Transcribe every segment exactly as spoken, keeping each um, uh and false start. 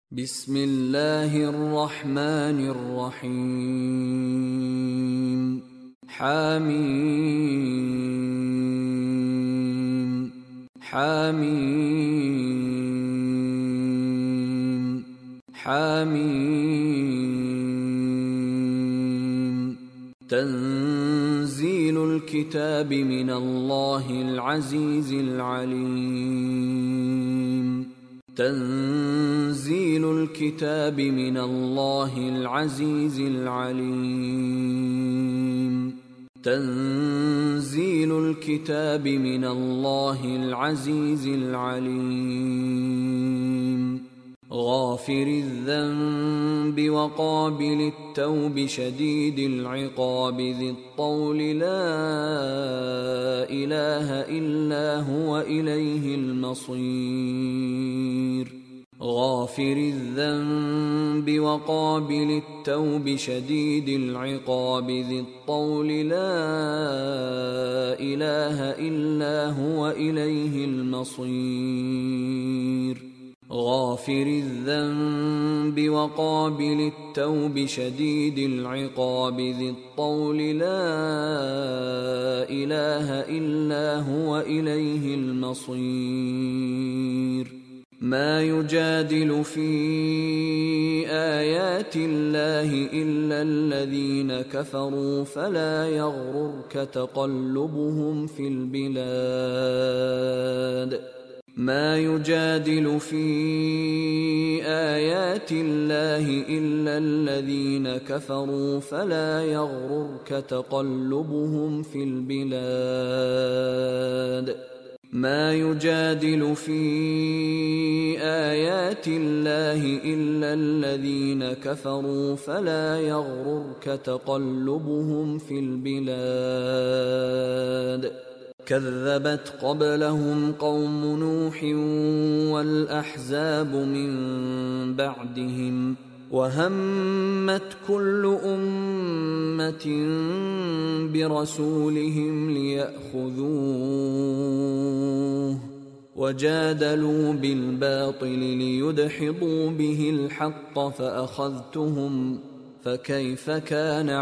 بسم الله الرحمن الرحيم حميم حميم حميم تنزيل الكتاب من الله العزيز العليم تنزيل الكتاب من الله العزيز العليم تنزيل الكتاب من الله العزيز العليم غافر الذنب وقابل التوب شديد العقاب ذي الطول لا إله إلا هو إليه المصير غافر الذنب وقابل التوب شديد العقاب ذي الطول لا إله إلا هو إليه المصير غافر الذنب وقابل التوب شديد العقاب ذي الطول لا إله إلا هو إليه المصير ما يجادل في آيات الله إلا الذين كفروا فلا يغررك تقلبهم في البلاد ما يجادل في آيات الله إلا الذين كفروا فلا يغررك تقلبهم في البلاد ما يجادل في آيات الله إلا الذين كفروا فلا يغررك تقلبهم في البلاد كذبت قبلهم قوم نوح والأحزاب من بعدهم وهمت كل أمة برسولهم ليأخذوه وجادلوا بالباطل ليدحضوا به الحق فأخذتهم فكيف كان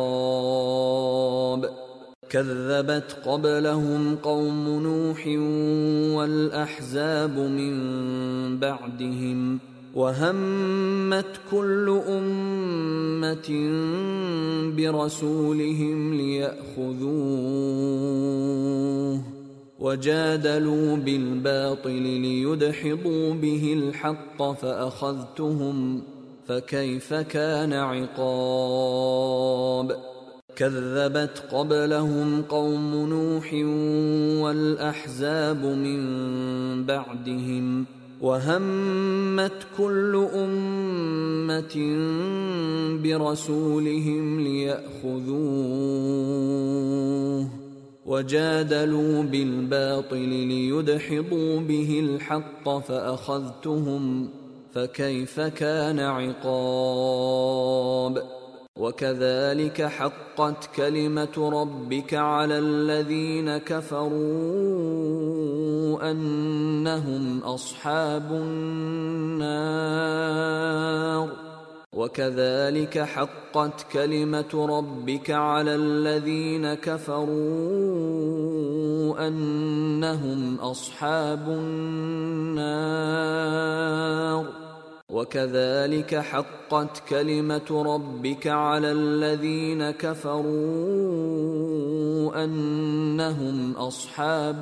عقاب كذبت قبلهم قوم نوح والأحزاب من بعدهم وهمت كل أمة برسولهم ليأخذوه وجادلوا بالباطل ليدحضوا به الحق فأخذتهم فكيف كان عقاب كذبت قبلهم قوم نوح والأحزاب من بعدهم وهمت كل أمة برسولهم ليأخذوه وجادلوا بالباطل ليدحضوا به الحق فأخذتهم فكيف كان عقاب وكذلك حقت كلمة ربك على الذين كفروا أنهم أصحاب النار وكذلك حقت كلمة ربك على الذين كفروا أنهم أصحاب النار وكذلك حقت كلمة ربك على الذين كفروا أنهم أصحاب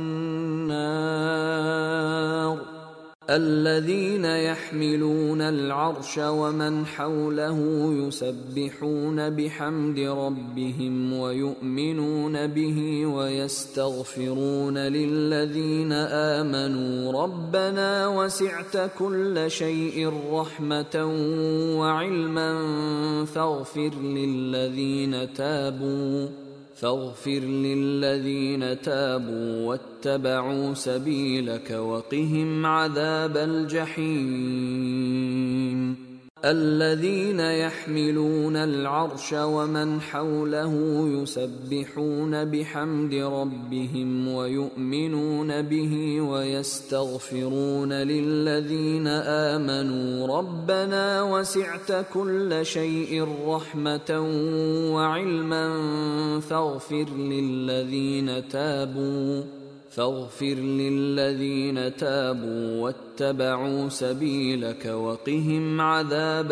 النار الذين يحملون العرش ومن حوله يسبحون بحمد ربهم ويؤمنون به ويستغفرون للذين آمنوا ربنا وسعت كل شيء رحمة وعلما فاغفر للذين تابوا فاغفر للذين تابوا واتبعوا سبيلك وقهم عذاب الجحيم الذين يحملون العرش ومن حوله يسبحون بحمد ربهم ويؤمنون به ويستغفرون للذين آمنوا ربنا وسعت كل شيء رحمة وعلما فاغفر للذين تابوا فاغفر للذين تابوا واتبعوا سبيلك وقهم عذاب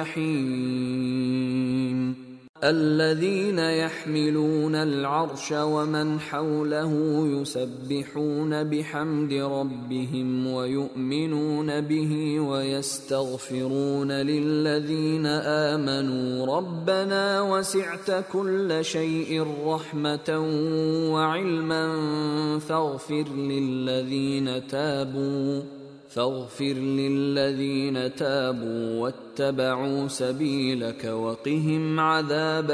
الجحيم الذين يحملون العرش ومن حوله يسبحون بحمد ربهم ويؤمنون به ويستغفرون للذين آمنوا ربنا وسعت كل شيء رحمة وعلما فاغفر للذين تابوا فاغفر للذين تابوا واتبعوا سبيلك وقهم عذاب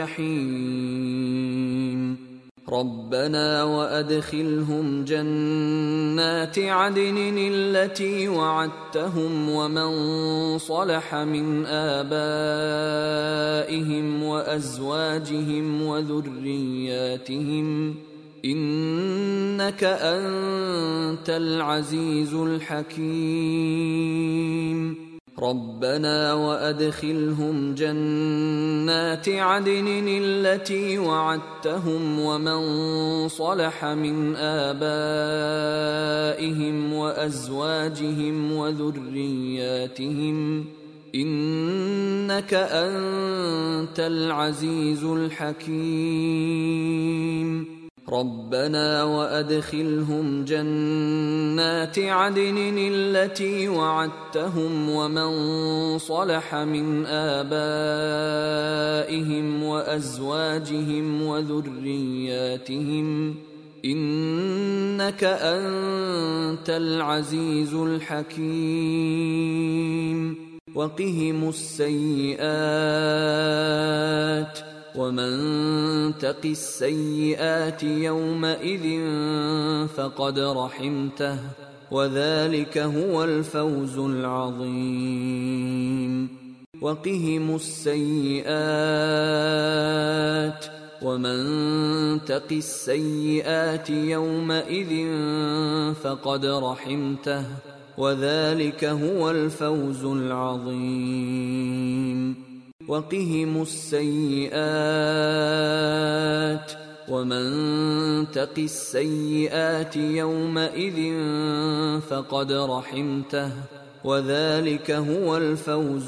الجحيم ربنا وأدخلهم جنات عدن التي وعدتهم ومن صلح من آبائهم وأزواجهم وذرياتهم إنك أنت العزيز الحكيم ربنا وأدخلهم جنات عدن التي وعدتهم ومن صلح من آبائهم وأزواجهم وذرياتهم إنك أنت العزيز الحكيم ربنا وأدخلهم جنات عدن التي وعدتهم ومن صلح من آبائهم وأزواجهم وذرياتهم إنك أنت العزيز الحكيم وقهم السيئات ومن تق السيئات يومئذ فقد رحمته وذلك هو الفوز العظيم وقهم السيئات ومن تق السيئات يومئذ فقد رحمته وذلك هو الفوز العظيم وقهم السيئات ومن تق السيئات يومئذ فقد رحمته وذلك هو الفوز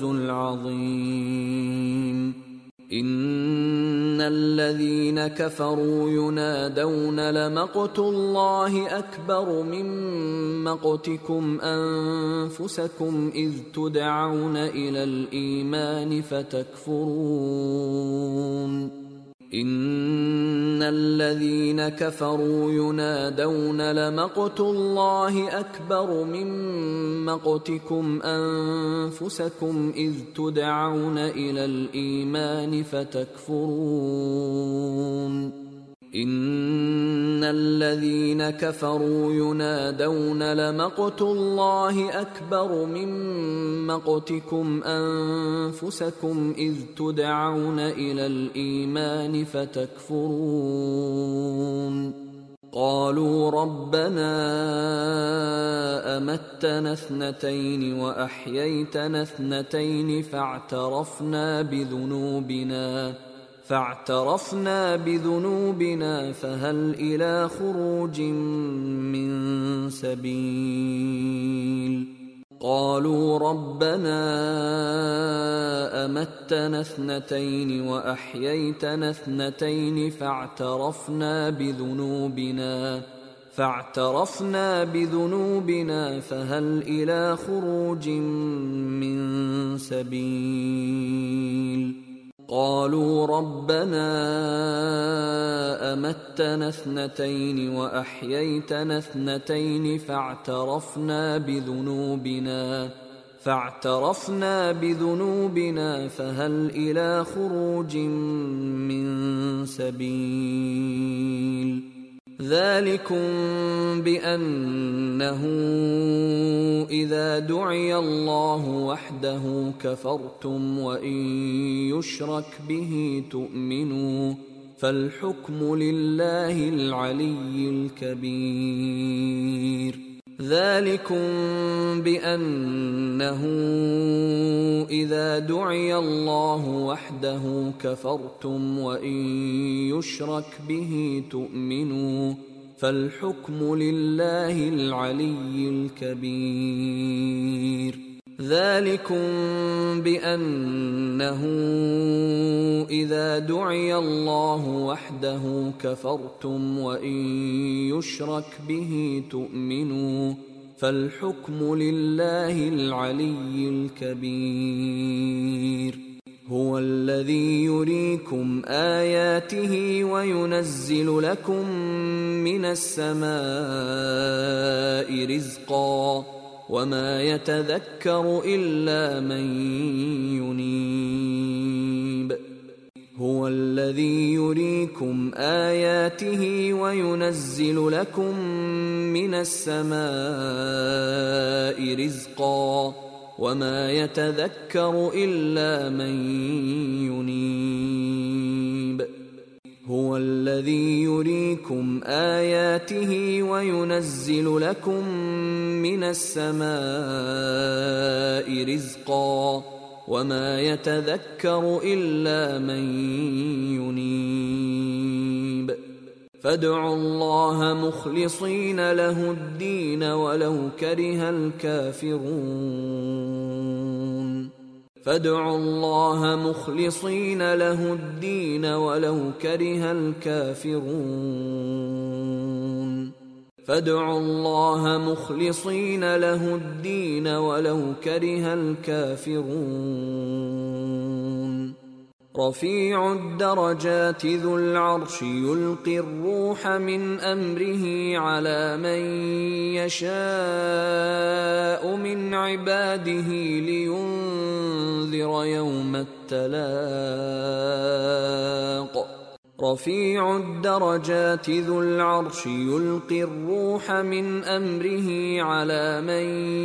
العظيم إن الذين كفروا ينادون لمقت الله أكبر من مقتكم أنفسكم إذ تدعون إلى الإيمان فتكفرون إن الذين كفروا ينادون لمقت الله أكبر من مقتكم أنفسكم إذ تدعون إلى الإيمان فتكفرون إن الذين كفروا ينادون لمقت الله أكبر من مقتكم أنفسكم إذ تدعون إلى الإيمان فتكفرون قالوا ربنا أمتنا اثنتين وأحييتنا اثنتين فاعترفنا بذنوبنا فاعترفنا بذنوبنا فهل إلى خروج من سبيل قالوا ربنا أمتنا اثنتين وأحييتنا اثنتين فاعترفنا بذنوبنا فاعترفنا بذنوبنا فهل إلى خروج من سبيل قالوا ربنا أمتنا اثنتين وأحييتنا اثنتين فاعترفنا بذنوبنا فاعترفنا بذنوبنا فهل إلى خروج من سبيل ذلكم بأنه إذا دعي الله وحده كفرتم وإن يشرك به تؤمنوا فالحكم لله العلي الكبير ذلكم بأنه إذا دعي الله وحده كفرتم وإن يشرك به تؤمنوا فالحكم لله العلي الكبير ذلكم بأنه إذا دعي الله وحده كفرتم وإن يشرك به تؤمنوا فالحكم لله العلي الكبير هو الذي يريكم آياته وينزل لكم من السماء رزقا وما يتذكر إلا من ينيب هو الذي يريكم آياته وينزل لكم من السماء رزقا وما يتذكر إلا من ينيب هو الذي يريكم آياته وينزل لكم من السماء رزقا وما يتذكر إلا من ينيب فادعوا الله مخلصين له الدين ولو كره الكافرون فادعوا الله مخلصين له الدين ولو كره الكافرون فادعوا الله مخلصين له الدين ولو كره الكافرون رفيع الدرجات ذو العرش يلقي الروح من أمره على من يشاء من عباده لينذر يوم التلاق رفيع الدرجات ذو العرش يلقي الروح من أمره على من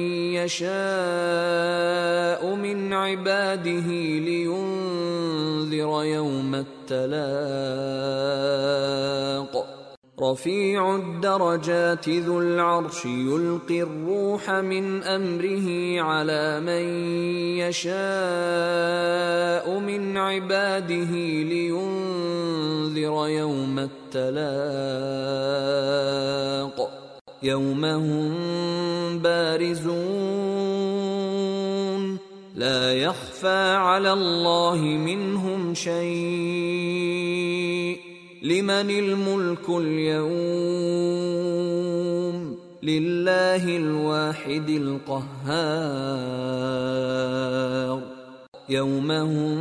يشاء من عباده لينذر يوم التلاق رفيع الدرجات ذو العرش يلقي الروح من أمره على من يشاء من عباده لينذر يوم التلاق يوم هم بارزون لا يخفى على الله منهم شيء لمن الملك اليوم لله الواحد القهار يوم هم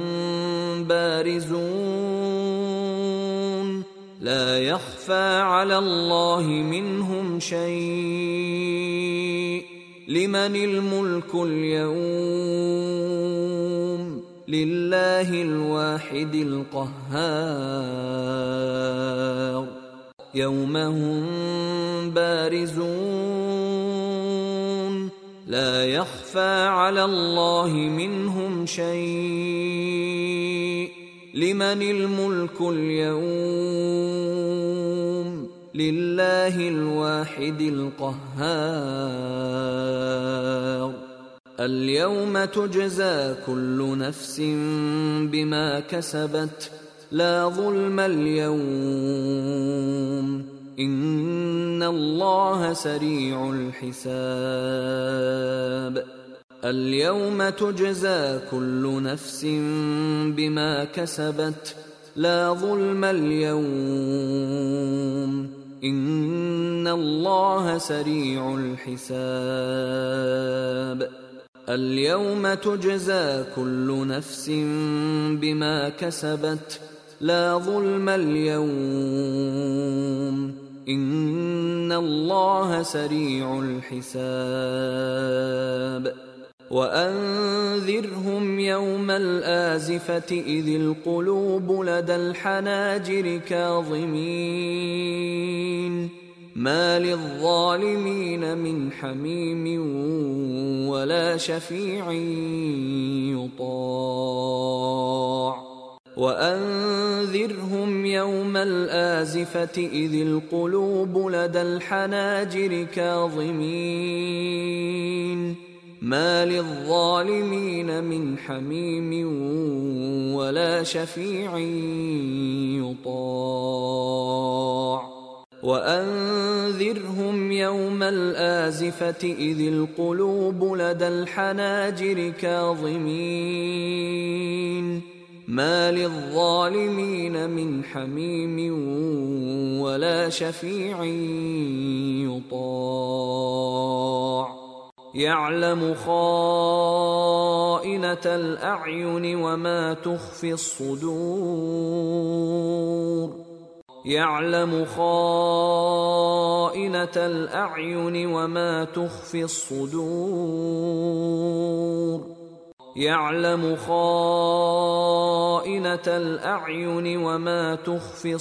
بارزون لا يخفى على الله منهم شيء لمن الملك اليوم لله الواحد القهار يوم هم بارزون لا يخفى على الله منهم شيء لمن الملك اليوم لله الواحد القهار اليوم تجزى كل نفس بما كسبت لا ظلم اليوم إن الله سريع الحساب اليوم تجزى كل نفس بما كسبت لا ظلم اليوم إن الله سريع الحساب اليوم تجزى كل نفس بما كسبت لا ظلم اليوم إن الله سريع الحساب وأنذرهم يوم الآزفة إذ القلوب لدى الحناجر كاظمين ما للظالمين من حميم ولا شفيع يطاع وأنذرهم يوم الآزفة إذ القلوب لدى الحناجر كاظمين ما للظالمين من حميم ولا شفيع يطاع وأنذرهم يوم الآزفة إذ القلوب لدى الحناجر كاظمين ما للظالمين من حميم ولا شفيع يطاع يعلم خائنة الأعين وما تخفي الصدور يعلم خائنة الأعين وما تخفي الصدور يعلم خائنة الأعين وما تخفي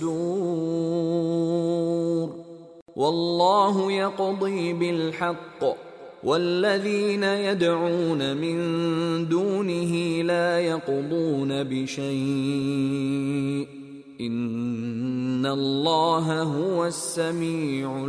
الصدور والله يقضي بالحق والذين يدعون من دونه لا يقضون بشيء إن الله هو السميع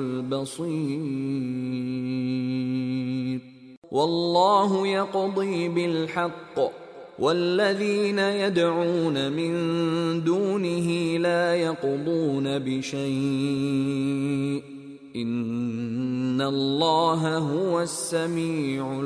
البصير والله يقضي بالحق والذين يدعون من دونه لا يقضون بشيء إن الله هو السميع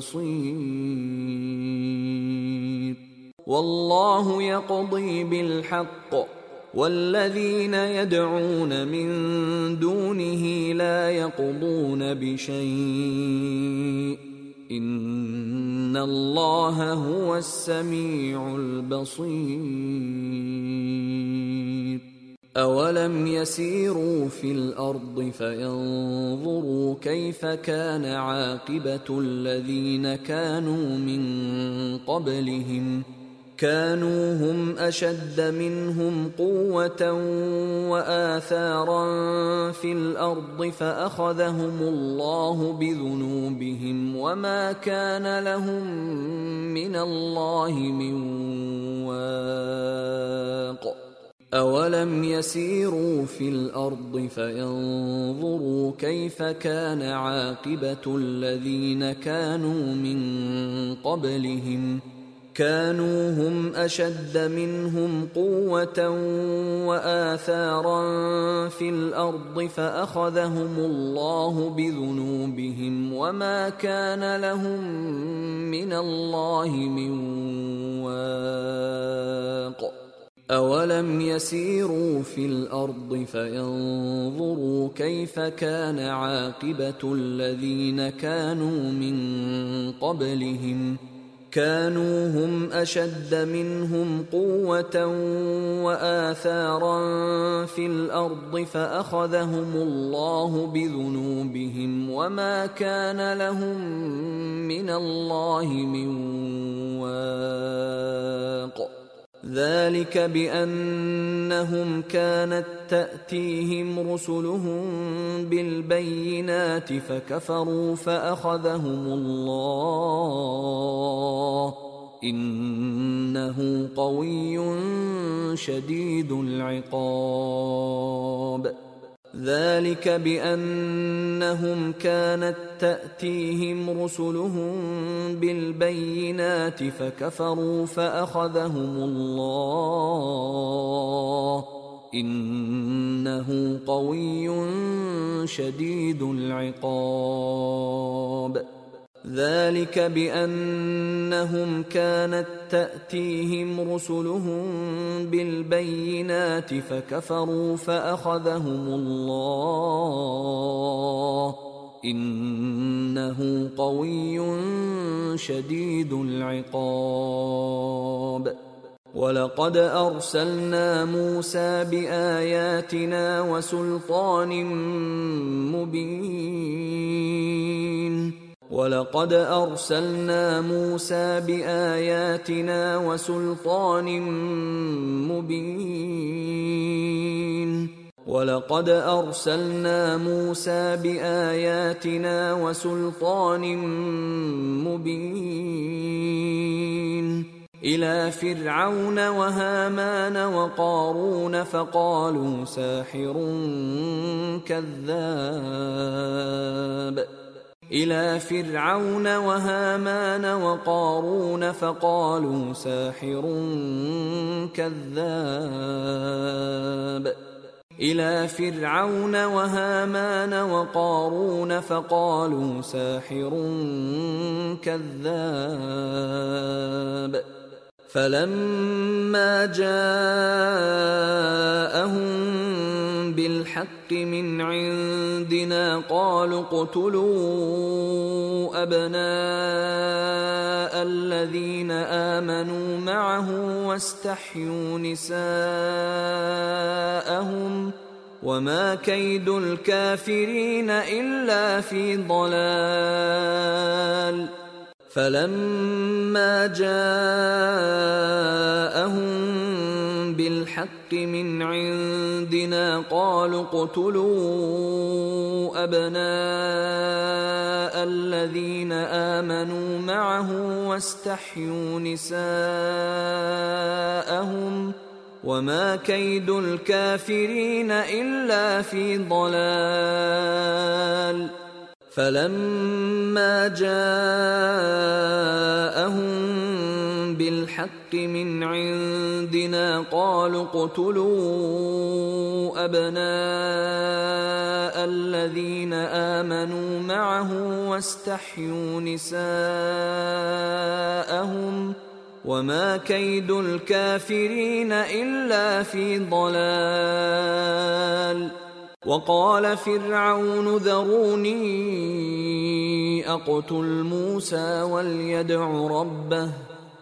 البصير والله يقضي بالحق والذين يدعون من دونه لا يقضون بشيء إن الله هو السميع البصير أولم يسيروا في الأرض فينظروا كيف كان عاقبة الذين كانوا من قبلهم كانوا هم أشد منهم قوة وآثارا في الأرض فأخذهم الله بذنوبهم وما كان لهم من الله من واق أولم يسيروا في الأرض فينظروا كيف كان عاقبة الذين كانوا من قبلهم كانوا هم أشد منهم قوة وآثارا في الأرض فأخذهم الله بذنوبهم وما كان لهم من الله من واق أولم يسيروا في الأرض فينظروا كيف كان عاقبة الذين كانوا من قبلهم كانوا هم أشد منهم قوة وآثارا في الأرض فأخذهم الله بذنوبهم وما كان لهم من الله من واق ذلك بأنهم كانت تأتيهم رسلهم بالبينات فكفروا فأخذهم الله إنه قوي شديد العقاب ذلك بأنهم كانت تأتيهم رسلهم بالبينات فكفروا فأخذهم الله إنه قوي شديد العقاب ذلك بأنهم كانت تأتيهم رسلهم بالبينات فكفروا فأخذهم الله إنه قوي شديد العقاب ولقد أرسلنا موسى بآياتنا وسلطان مبين ولقد أرسلنا موسى بآياتنا وسلطان مبين ولقد أرسلنا موسى بآياتنا وسلطان مبين إلى فرعون وهامان وقارون فقالوا ساحر كذاب إلى فرعون وهامان وقارون فقالوا ساحر كذاب إلى فرعون وهامان وقارون فقالوا ساحر كذاب فلما جاءهم بالحق من عندنا قالوا اقتلوا أبناء الذين آمنوا معه واستحيوا نساءهم وما كيد الكافرين إلا في ضلال فلما جاءهم بالحق من عندنا قالوا اقتلوا أبناء الذين آمنوا معه واستحيوا نساءهم وما كيد الكافرين إلا في ضلال فلما جاءهم بالحق من عندنا قالوا اقتلوا أبناء الذين آمنوا معه واستحيوا نساءهم وما كيد الكافرين إلا في ضلال وقال فرعون ذروني أقتل موسى وليدع ربه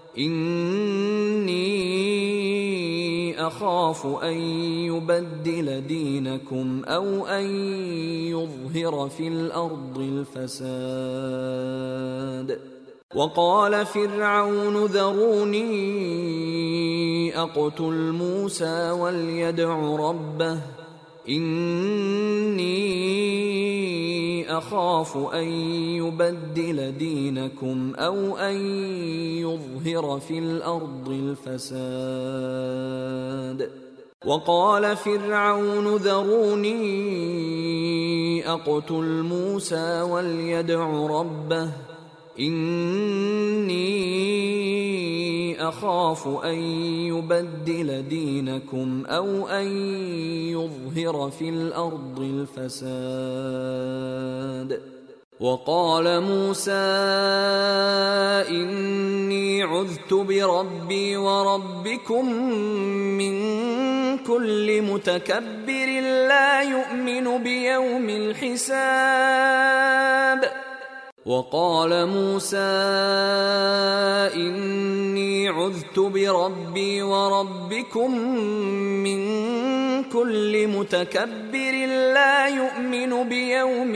إني أخاف أن يبدل دينكم أو أن يظهر في الأرض الفساد وقال فرعون ذروني أقتل موسى وليدع ربه إني أخاف أن يبدل دينكم أو أن يظهر في الأرض الفساد وقال فرعون ذروني أقتل موسى وليدع ربه إني أخاف أن يبدل دينكم أو أن يظهر في الأرض الفساد وقال موسى إني عذت بربي وربكم من كل متكبر لا يؤمن بيوم الحساب وقال موسى إني عذت بربي وربكم من كل متكبر لا يؤمن بيوم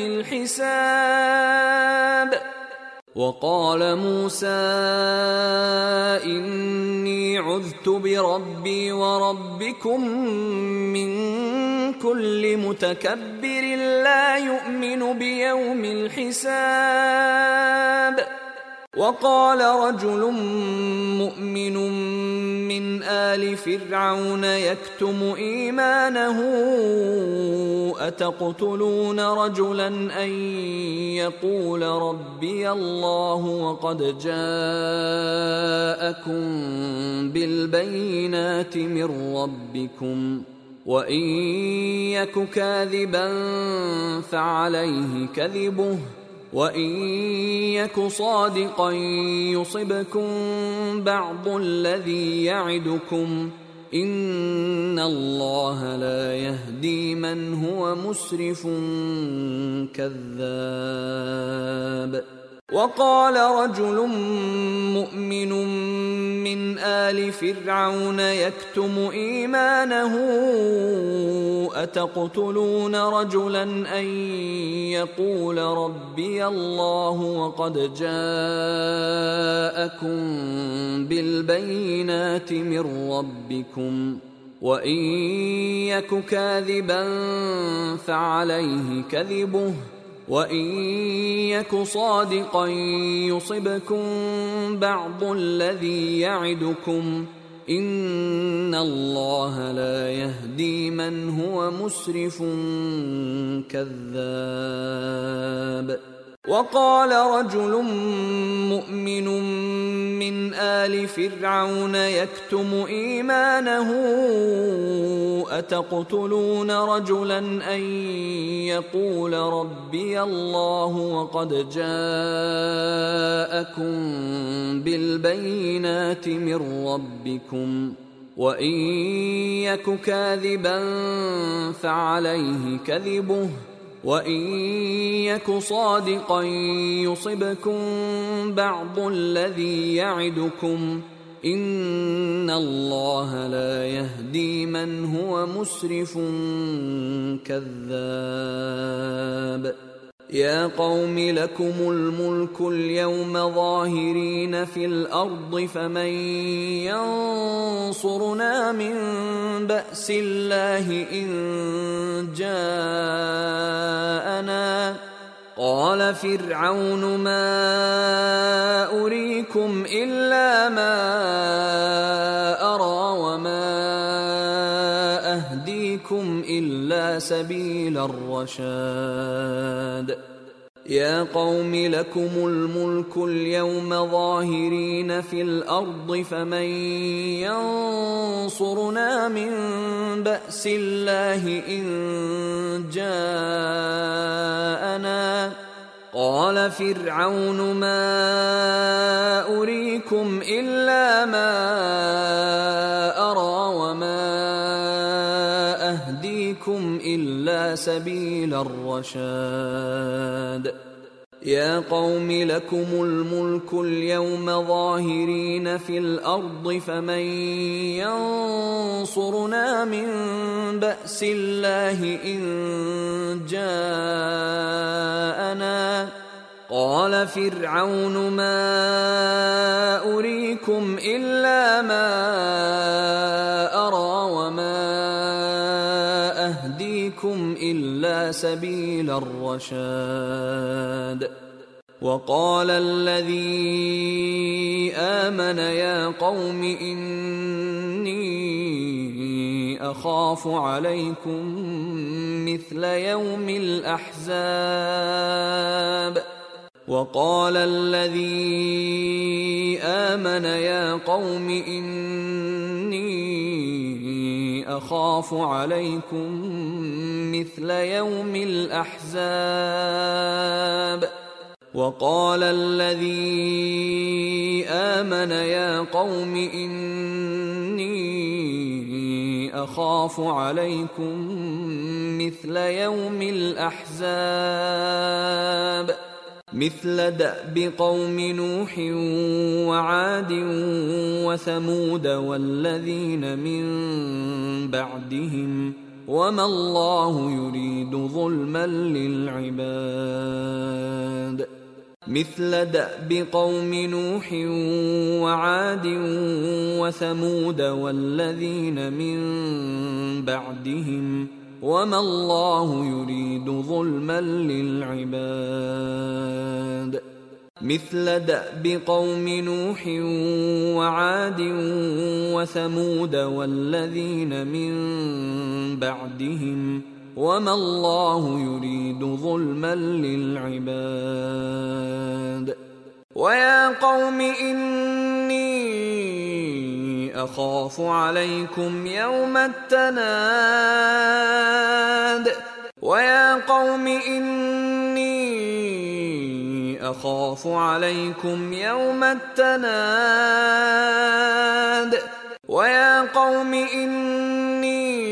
الحساب وقال موسى إني عذت بربي وربكم من كل متكبر لا يؤمن بيوم الحساب وقال رجل مؤمن من آل فرعون يكتم إيمانه أتقتلون رجلا أن يقول ربي الله وقد جاءكم بالبينات من ربكم وإن يك كاذبا فعليه كذبه وإن يك صادقا يصبكم بعض الذي يعدكم إن الله لا يهدي من هو مسرف كذاب وقال رجل مؤمن من آل فرعون يكتم إيمانه أتقتلون رجلا أن يقول ربي الله وقد جاءكم بالبينات من ربكم وإن يك كاذبا فعليه كذبه وإن يك صادقا يصبكم بعض الذي يعدكم إن الله لا يهدي من هو مسرف كذاب. وقال رجل مؤمن من آل فرعون يكتم إيمانه أتقتلون رجلا أن يقول ربي الله وقد جاءكم بالبينات من ربكم وإن يك كاذبا فعليه كذبه وإن يك صادقا يصبكم بعض الذي يعدكم إن الله لا يهدي من هو مسرف كذاب. يا قوم لكم الملك اليوم ظاهرين في الأرض فمن ينصرنا من بأس الله إن جاءنا قال فرعون ما أريكم إلا ما أرى وما أهديكم إلا سبيل الرشاد. يا قوم لكم الملك اليوم ظاهرين في الأرض فمن ينصرنا من بأس الله إن جاءنا قال فرعون ما أريكم إلا ما أرى وما أهديكم إلا سبيل الرشاد. يا قوم لكم الملك اليوم ظاهرين في الأرض فمن ينصرنا من بأس الله إن جاءنا قال فرعون ما أريكم إلا ما أرى وما أهديكم إلا سبيل الرشاد. وقال الذي آمن يا قوم إني أخاف عليكم مثل يوم الأحزاب. وقال الذي آمن يا قوم إني أخاف عليكم مثل يوم الأحزاب. وقال الذي آمن يا قوم إني أخاف عليكم مثل يوم الأحزاب مثل دأب قوم نوح وعاد وثمود والذين من بعدهم وما الله يريد ظلما للعباد مثل دأب قوم نوح وعاد وثمود والذين من بعدهم وما الله يريد ظلما للعباد مثل دأب قوم نوح وعاد وثمود والذين من بعدهم وما الله يريد ظلما للعباد. ويا قوم إني أخاف عليكم يوم التناد ويا قوم إني أخاف عليكم يوم التناد ويا قوم إني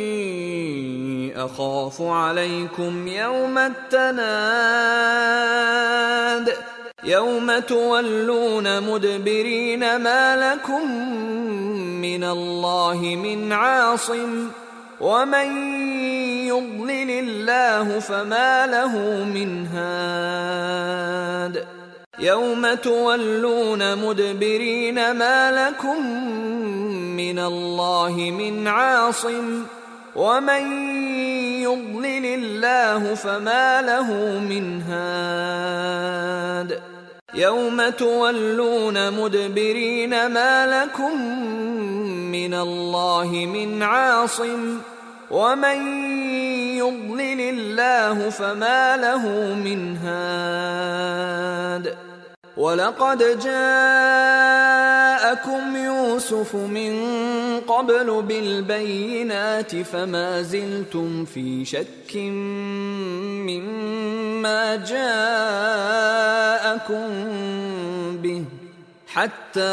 أخاف عليكم يوم التناد يوم تولون مدبرين ما لكم من الله من عاصم ومن يضلل الله فما له من هاد يوم تولون مدبرين ما لكم من الله من عاصم ومن يضلل الله فما له من هاد يوم تولون مدبرين ما لكم من الله من عاصم ومن يضلل الله فما له من هاد ولقد جاءكم يوسف من قبل بالبينات فما زلتم في شك مما جاءكم به حتى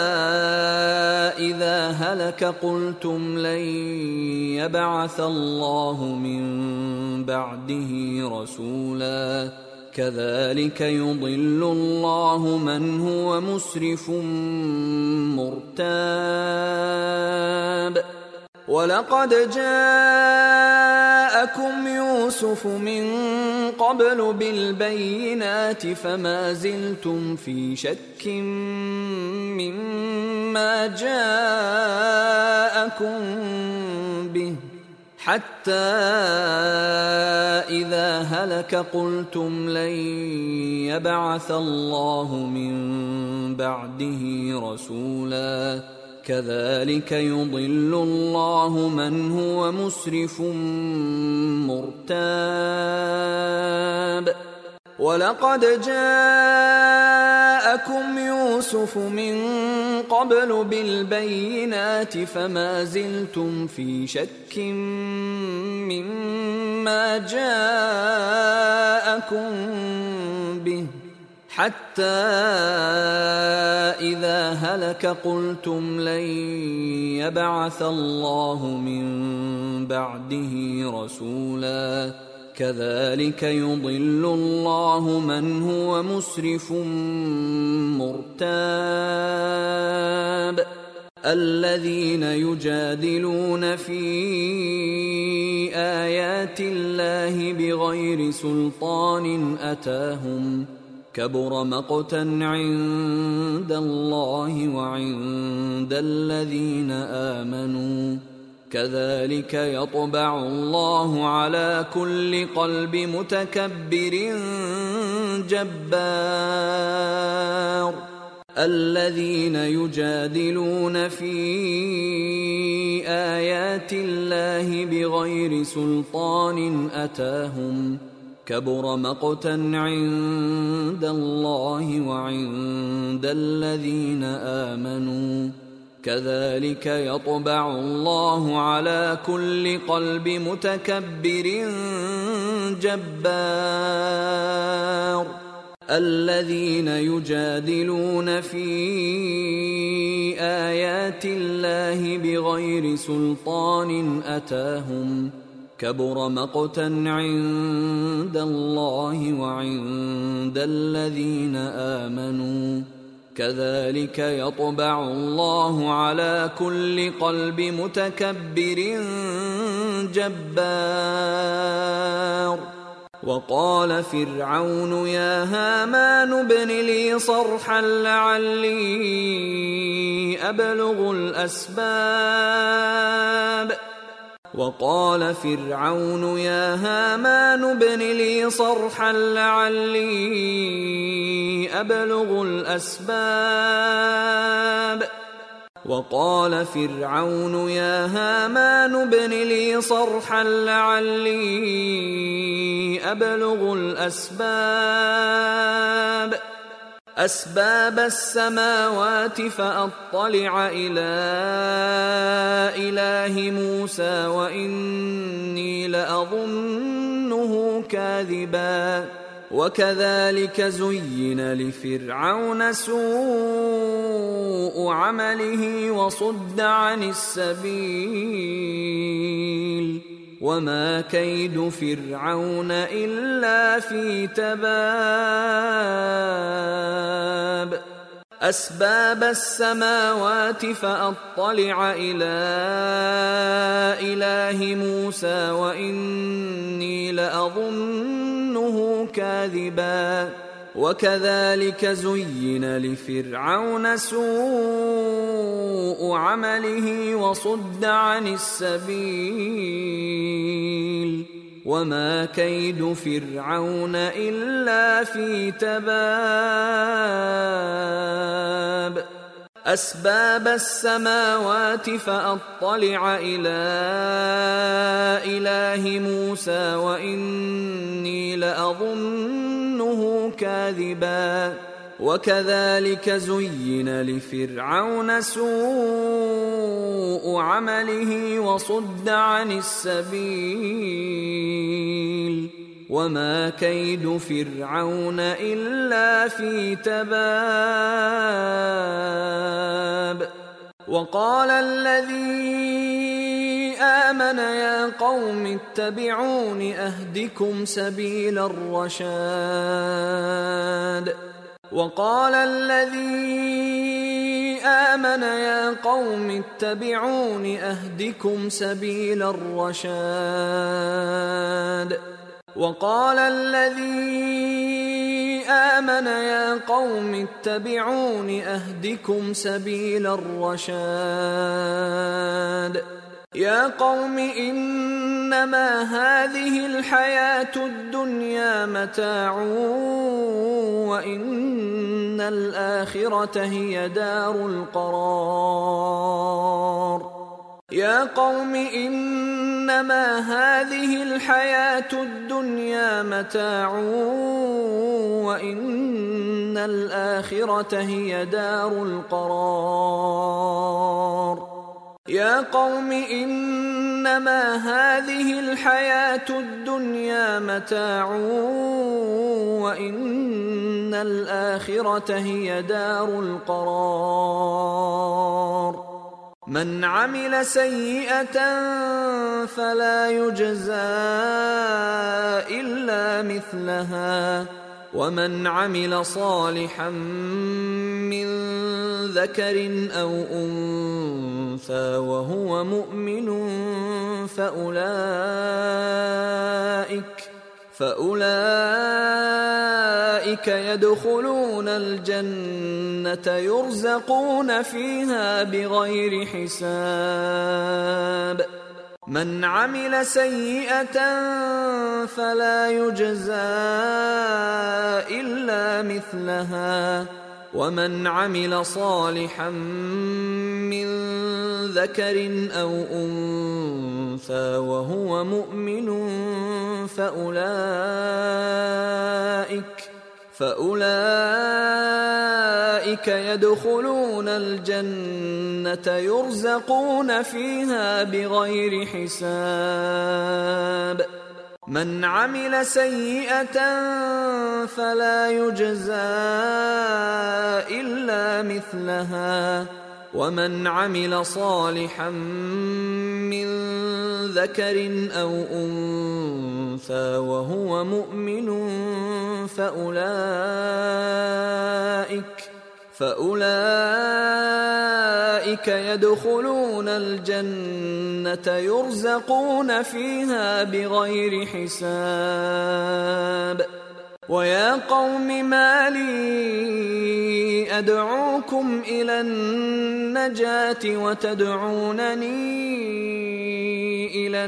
إذا هلك قلتم لن يبعث الله من بعده رسولا كذلك يضل الله من هو مسرف مرتاب ولقد جاءكم يوسف من قبل بالبينات فما زلتم في شك مما جاءكم به حتى إذا هلك قلتم لن يبعث الله من بعده رسولا كذلك يضل الله من هو مسرف مرتاب ولقد جاءكم يوسف من قبل بالبينات فما زلتم في شك مما جاءكم به حتى إذا هلك قلتم لن يبعث الله من بعده رسولا كذلك يضل الله من هو مسرف مرتاب الذين يجادلون في آيات الله بغير سلطان أتاهم كبر مقتا عند الله وعند الذين آمنوا كذلك يطبع الله على كل قلب متكبر جبار الذين يجادلون في آيات الله بغير سلطان أتاهم كبر مقتا عند الله وعند الذين آمنوا كذلك يطبع الله على كل قلب متكبر جبار الذين يجادلون في آيات الله بغير سلطان أتاهم كبر مقتا عند الله وعند الذين آمنوا كذلك يطبع الله على كل قلب متكبر جبار وقال فرعون يا هامان ابن لي صرحا لعلي أبلغ الأسباب وقال فرعون يا هامان ابن لي صرحا لعلي أبلغ الأسباب وقال فرعون يا هامان ابن لي صرحا لعلي أبلغ الأسباب أسباب السماوات فأطلع إلى إله موسى وإني لأظنه كاذبا وكذلك زين لفرعون سوء عمله وصد عن السبيل وما كيد فرعون إلا في تباب أسباب السماوات فأطلع إلى إله موسى وإني لأظنه كاذبا وكذلك زين لفرعون سوء عمله وصد عن السبيل وما كيد فرعون إلا في تباب أسباب السماوات فأطلع إلى إله موسى وإني لأظنه كاذبا وكذلك زين لفرعون سوء عمله وصد عن السبيل وما كيد فرعون إلا في تباب وقال الذي آمن يا قوم اتبعون أهدكم سبيل الرشاد وقال الذي آمن يا قوم اتبعون أهدكم سبيل الرشاد وقال الذي آمن يا قوم اتبعون أهدكم سبيل الرشاد يا قوم إنما هذه الحياة الدنيا متاع وإن الآخرة هي دار القرار يا قوم إنما هذه الحياة الدنيا متاع وإن الآخرة هي دار القرار يا قوم إنما هذه الحياة الدنيا متاع وإن الآخرة هي دار القرار من عمل سيئة فلا يجزى إلا مثلها ومن عمل صالحا من ذكر أو أنثى وهو مؤمن فأولئك فأولئك يدخلون الجنة يرزقون فيها بغير حساب من عمل سيئة فلا يجزى إلا مثلها ومن عمل صالحا من ذكر أو أنثى وهو مؤمن فأولئك فأولئك يدخلون الجنة يرزقون فيها بغير حساب من عمل سيئة فلا يجزى إلا مثلها ومن عمل صالحا من ذكر أو أنثى وهو مؤمن فأولئك فأولئك يدخلون الجنة يرزقون فيها بغير حساب ويا قوم ما لي أدعوكم إلى النجاة وتدعونني إلى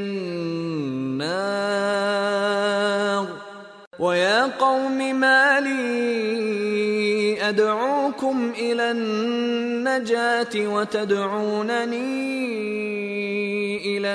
النار ويا قوم ما لي أدعوكم إلى النجاة وتدعونني إلى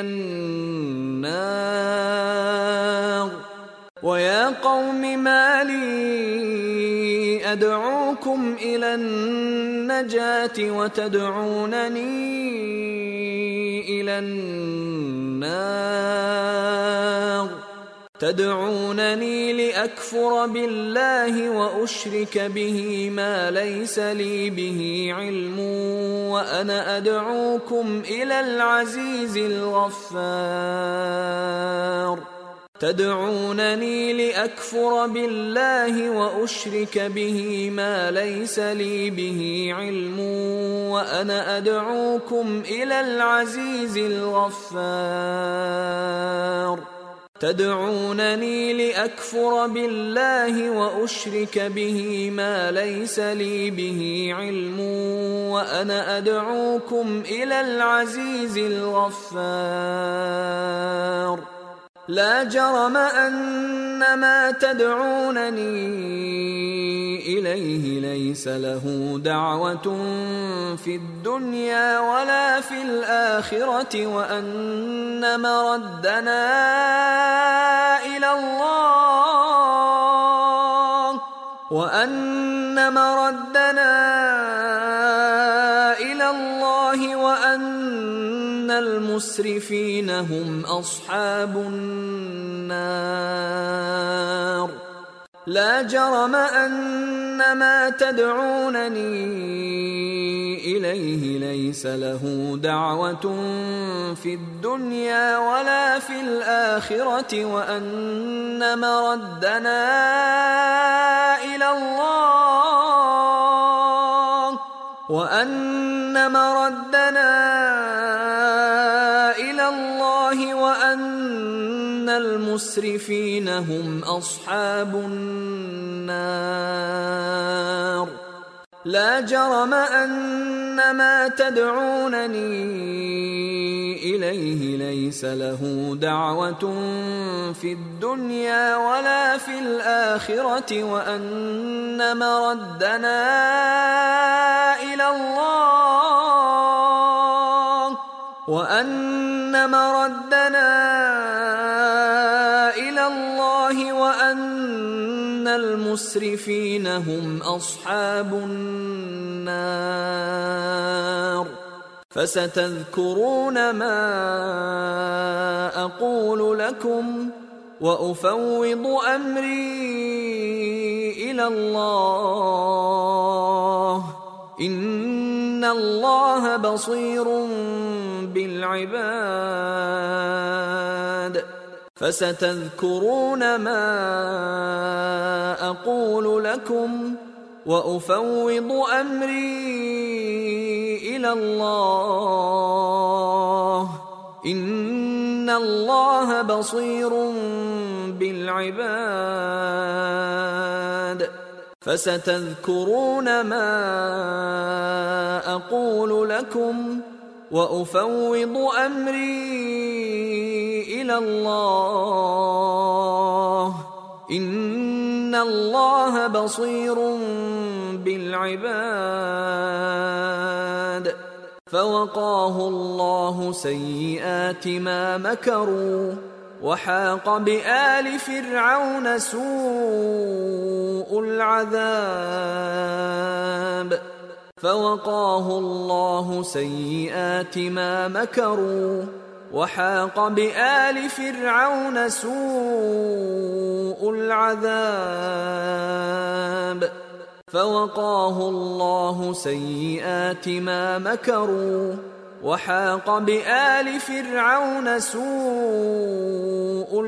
النار ويا قوم ما لي أدعوكم إلى النجاة وتدعونني إلى النار تدعونني لأكفر بالله وأشرك به ما ليس لي به علم وأنا أدعوكم إلى العزيز الغفار تدعونني لأكفر بالله وأشرك به ما ليس لي به علم وأنا أدعوكم إلى العزيز الغفار تدعونني لأكفر بالله وأشرك به ما ليس لي به علم وأنا أدعوكم إلى العزيز الغفار لا جرم أن ما تدعونني إليه ليس له دعوة في الدنيا ولا في الآخرة وأن مردنا إلى الله وأن مردنا إلى الله وأن المسرفين هم أصحاب النار لا جرم أن ما تدعونني إليه ليس له دعوة في الدنيا ولا في الآخرة وأن مردنا إلى الله وأن مردنا إلى الله وأن المسرفين هم أصحاب النار لا جرم أن ما تدعونني إليه ليس له دعوة في الدنيا ولا في الآخرة وأن مردنا إلى الله وأن مردنا إلى الله وأن المسرفين هم أصحاب النار فستذكرون ما أقول لكم وأفوض أمري إلى الله إن الله بصير بالعباد فستذكرون ما أقول لكم وأفوض أمري إلى الله إن الله بصير بالعباد فستذكرون ما أقول لكم وأفوض أمري إلى الله إن الله بصير بالعباد فوقاه الله سيئات ما مكروا وحاق بآل فرعون سوء العذاب فوقاه الله سيئات ما مكروا وحاق بآل فرعون سوء العذاب فوقاه الله سيئات ما مكروا وحاق بآل فرعون سوء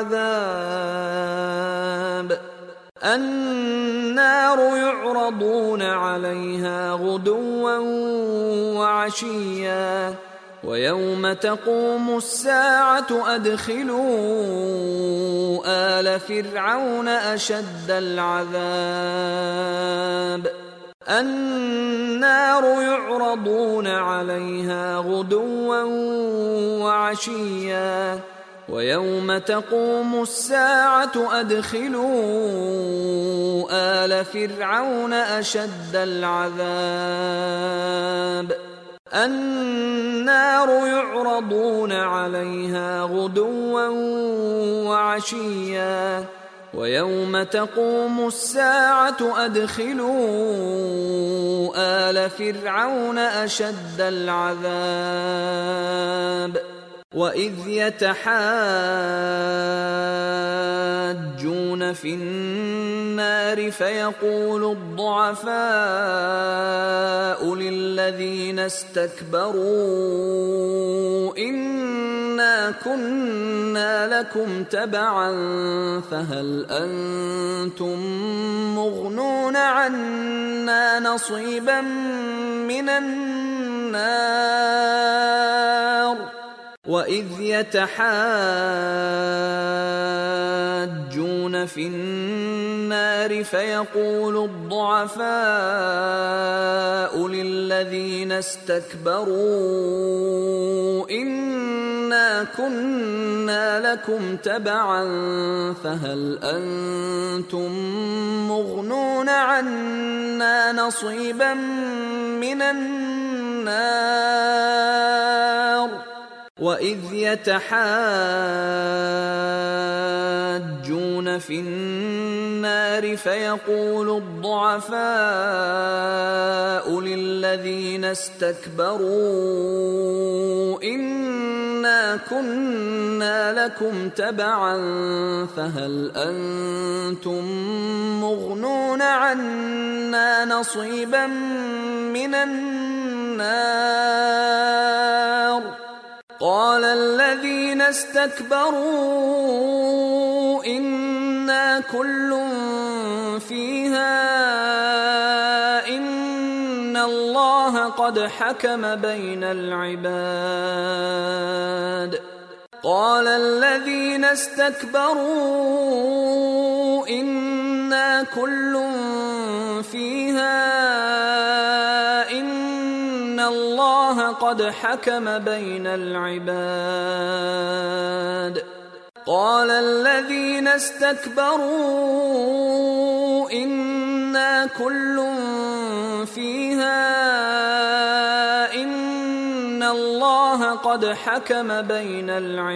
العذاب النار يعرضون عليها غدوا وعشيا ويوم تقوم الساعة أدخلوا آل فرعون أشد العذاب النار يعرضون عليها غدوا وعشيا ويوم تقوم الساعة أدخلوا آل فرعون أشد العذاب النار يعرضون عليها غدوا وعشيا ويوم تقوم الساعة أدخلوا آل فرعون أشد العذاب وإذ يتحاجون في النار فيقول الضعفاء للذين استكبروا إنا كنا لكم تبعا فهل أنتم مغنون عنا نصيبا من النار وإذ يتحاجون في النار فيقول الضعفاء للذين استكبروا إنا كنا لكم تبعا فهل أنتم مغنون عنا نصيبا من النار وإذ يتحاجون في النار فيقول الضعفاء للذين استكبروا إنا كنا لكم تبعا فهل أنتم مغنون عنا نصيبا من النار قال الذين استكبروا إنا كل فيها إن الله قد حكم بين العباد قال الذين استكبروا إنا كل فيها إن الله قد حكم بين العباد قال الذين استكبروا إنا كل فيها إن الله قد حكم بين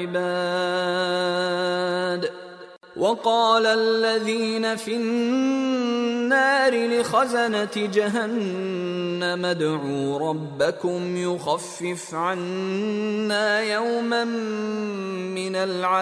العباد وقال الذين في النار لخزنة جهنم ادعوا ربكم يخفف عنا يوما من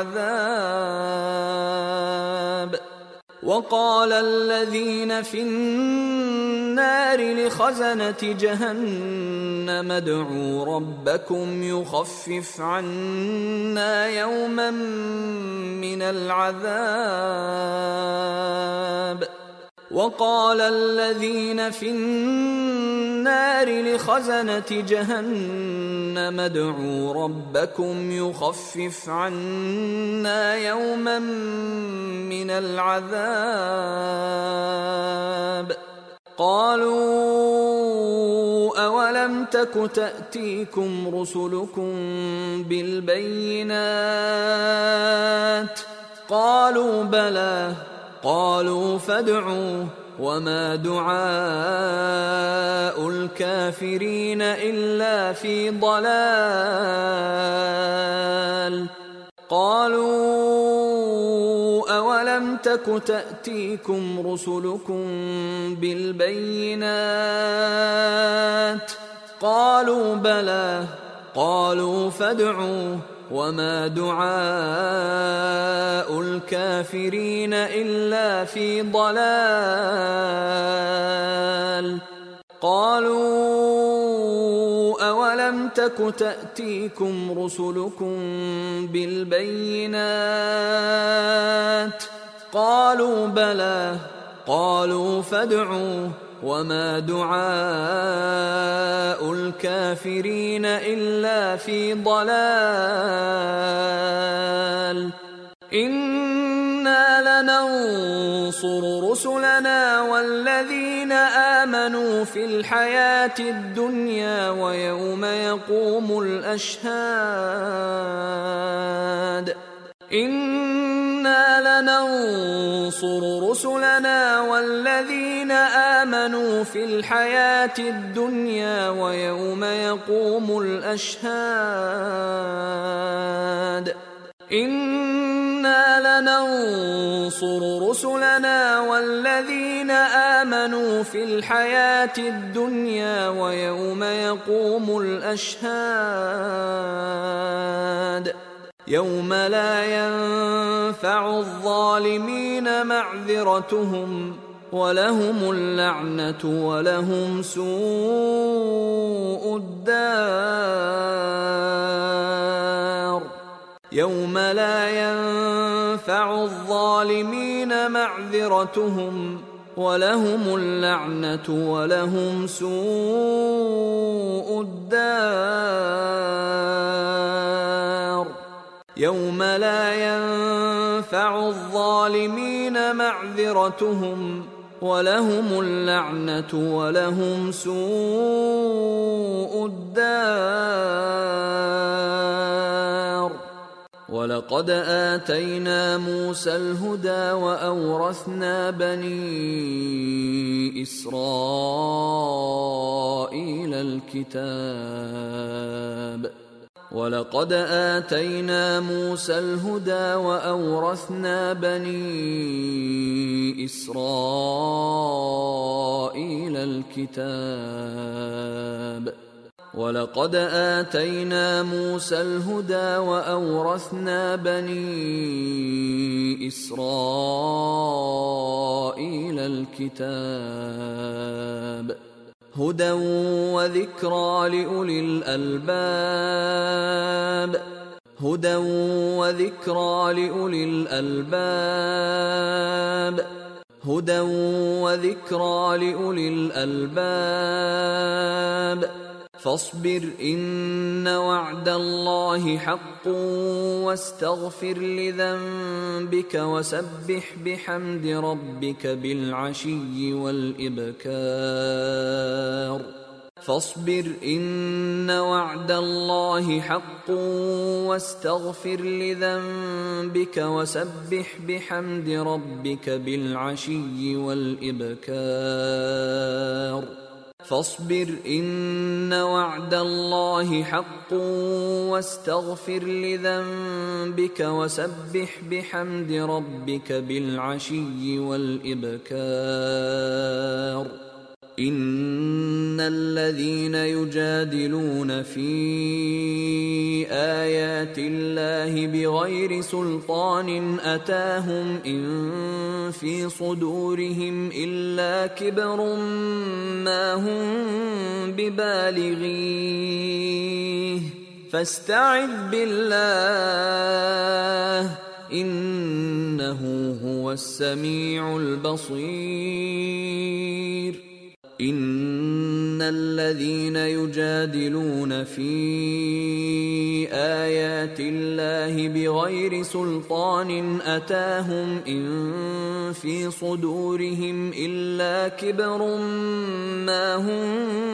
العذاب وقال الذين في النار لخزنة جهنم ادعوا ربكم يخفف عنا يوما من العذاب وقال الذين في النار لخزنة جهنم ادعوا ربكم يخفف عنا يوما من العذاب قالوا أولم تك تأتيكم رسلكم بالبينات قالوا بلى قالوا فادعوا وما دعاء الكافرين إلا في ضلال قالوا أولم تك تأتيكم رسلكم بالبينات قالوا بلى قالوا فادعوا وما دعاء الكافرين إلا في ضلال قالوا أولم تك تأتيكم رسلكم بالبينات قالوا بلى قالوا فادعوا وما دعاء الكافرين إلا في ضلال إنا لننصر رسلنا والذين آمنوا في الحياة الدنيا ويوم يقوم الأشهاد إنا لننصر رسلنا والذين آمنوا في الحياة الدنيا ويوم يقوم الأشهاد إنا لننصر رسلنا والذين آمنوا آمنوا في الحياة الدنيا ويوم يقوم الأشهاد يوم لا ينفع الظالمين معذرتهم ولهم اللعنة ولهم سوء الدار يوم لا ينفع الظالمين معذرتهم ولهم اللعنة ولهم سوء الدار يوم لا ينفع الظالمين معذرتهم ولهم اللعنة ولهم سوء الدار ولقد آتينا موسى الهدى وأورثنا بني إسرائيل الكتاب ولقد آتينا موسى الهدى وأورثنا بني إسرائيل الكتاب ولقد آتينا موسى الهدى وأورثنا بني إسرائيل الكتاب هدى وذكرى لأولي الألباب هدى وذكرى لأولي الألباب هدى وذكرى لأولي الألباب فاصبر إن وعد الله حق واستغفر لذنبك وسبح بحمد ربك بالعشي والإبكار فاصبر إن وعد الله حق واستغفر لذنبك وسبح بحمد ربك بالعشي والإبكار فاصبر إن وعد الله حق واستغفر لذنبك وسبح بحمد ربك بالعشي والإبكار إن الذين يجادلون في آيات الله بغير سلطان أتاهم إن في صدورهم إلا كبر ما هم ببالغيه فاستعذ بالله إنه هو السميع البصير إن الذين يجادلون في آيات الله بغير سلطان أتاهم إن في صدورهم إلا كبر ما هم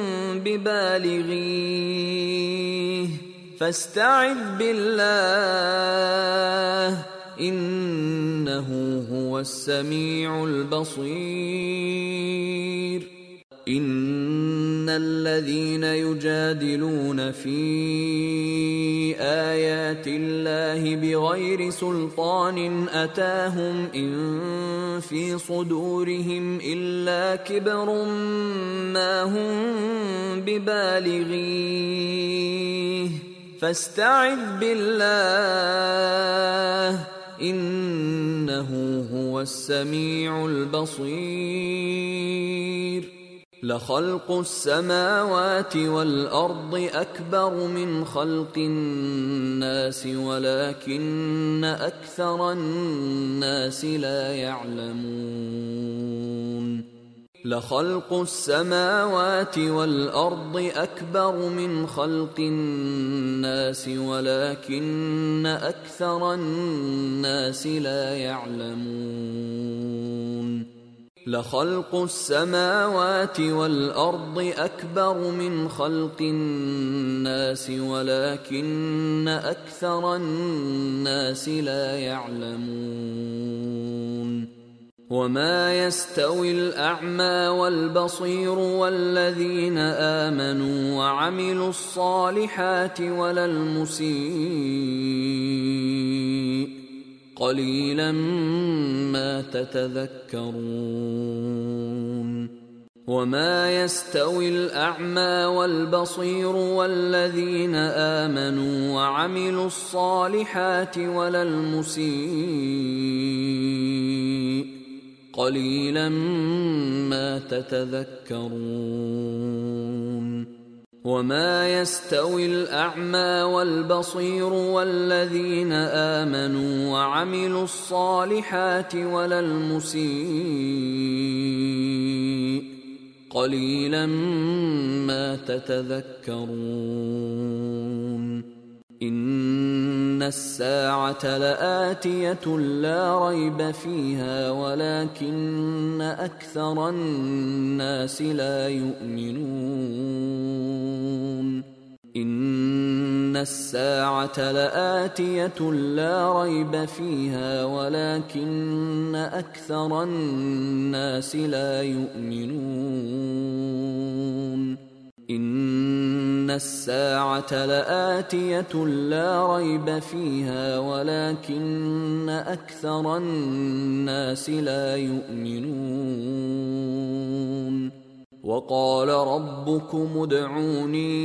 ببالغيه فاستعذ بالله إنه هو السميع البصير إن الذين يجادلون في آيات الله بغير سلطان أتاهم إن في صدورهم إلا كبر ما هم ببالغيه فاستعذ بالله إنه هو السميع البصير لخلق السماوات والأرض أكبر من خلق الناس ولكن أكثر الناس لا يعلمون لخلق السماوات والأرض أكبر من خلق الناس ولكن أكثر الناس لا يعلمون لخلق السماوات والأرض أكبر من خلق الناس ولكن أكثر الناس لا يعلمون وما يستوي الأعمى والبصير والذين آمنوا وعملوا الصالحات ولا المسيء قليلا ما تتذكرون وما يستوي الأعمى والبصير والذين آمنوا وعملوا الصالحات ولا المسيء قليلا ما تتذكرون وما يستوي الأعمى والبصير والذين آمنوا وعملوا الصالحات ولا المسيء قليلا ما تتذكرون إن الساعة لآتية لا ريب فيها ولكن أكثر الناس لا يؤمنون إن الساعة لآتية لا ريب فيها ولكن أكثر الناس لا يؤمنون إن الساعة لآتية لا ريب فيها ولكن أكثر الناس لا يؤمنون وقال ربكم ادعوني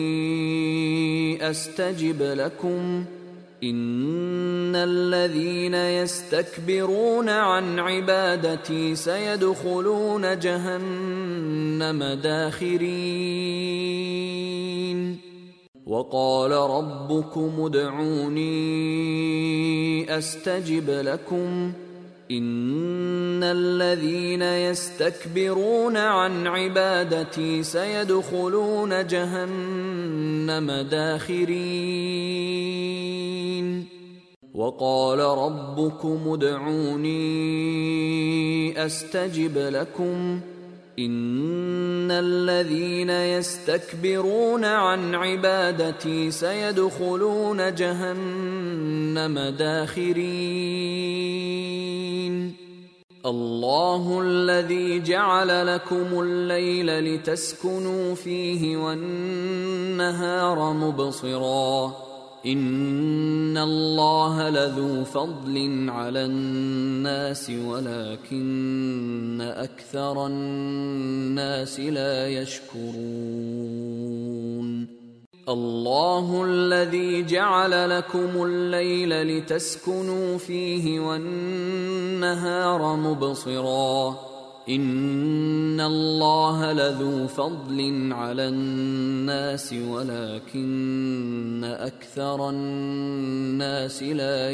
أستجب لكم إن الذين يستكبرون عن عبادتي سيدخلون جهنم داخرين وقال ربكم ادعوني أستجب لكم إن الذين يستكبرون عن عبادتي سيدخلون جهنم داخرين وقال ربكم ادعوني أستجب لكم إن الذين يستكبرون عن عبادتي سيدخلون جهنم داخرين الله الذي جعل لكم الليل لتسكنوا فيه والنهار مبصرا إن الله لذو فضل على الناس ولكن أكثر الناس لا يشكرون الله الذي جعل لكم الليل لتسكنوا فيه والنهار مبصرا إن الله لذو فضل على الناس ولكن أكثر الناس لا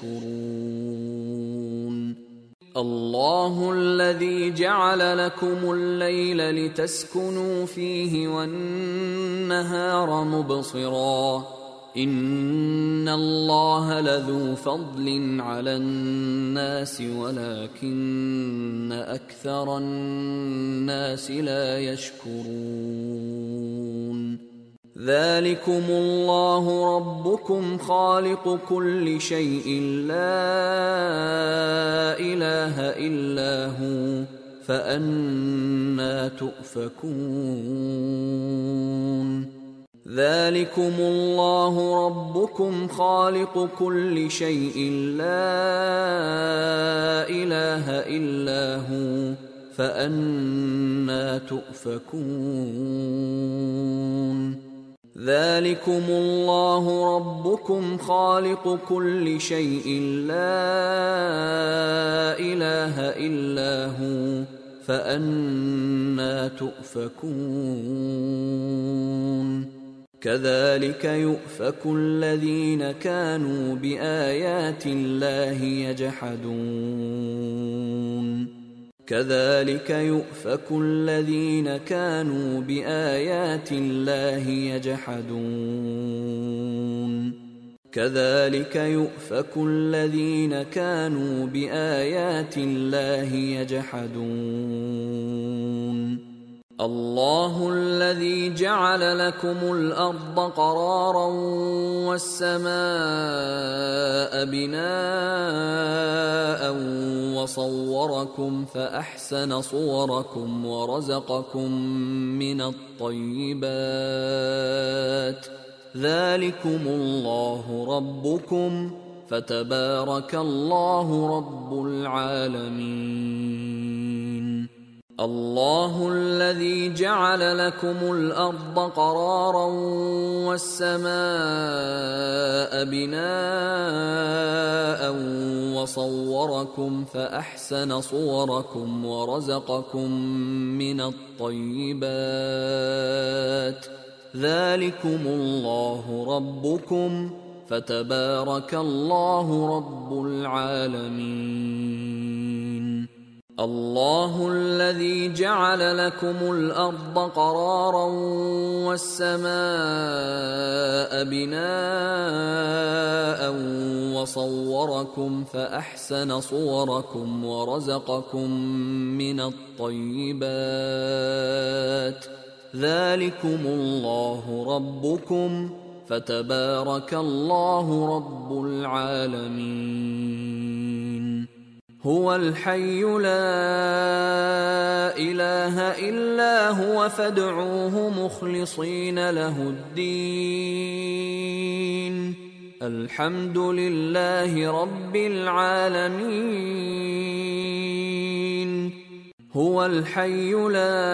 يشكرون الله الذي جعل لكم الليل لتسكنوا فيه والنهار مبصرا إن الله لذو فضل على الناس ولكن أكثر الناس لا يشكرون ذلكم الله ربكم خالق كل شيء لا إله إلا هو فأنى تؤفكون ذلكم الله ربكم خالق كل شيء لا إله إلا هو فأنى تؤفكون ذلكم الله ربكم خالق كل شيء لا إله إلا هو فأنى تؤفكون كذلك يؤفك الذين كانوا بآيات الله يجحدون كذلك يؤفك الذين كانوا بآيات الله يجحدون كذلك يؤفك الذين كانوا بآيات الله يجحدون الله الذي جعل لكم الأرض قرارا والسماء بناء وصوركم فأحسن صوركم ورزقكم من الطيبات ذلكم الله ربكم فتبارك الله رب العالمين الله الذي جعل لكم الأرض قرارا والسماء بناء وصوركم فأحسن صوركم ورزقكم من الطيبات ذلكم الله ربكم فتبارك الله رب العالمين. الله الذي جعل لكم الأرض قرارا والسماء بناء وصوركم فأحسن صوركم ورزقكم من الطيبات ذلكم الله ربكم فتبارك الله رب العالمين. هو الحي لا إله إلا هو فادعوه مخلصين له الدين الحمد لله رب العالمين. هو الحي لا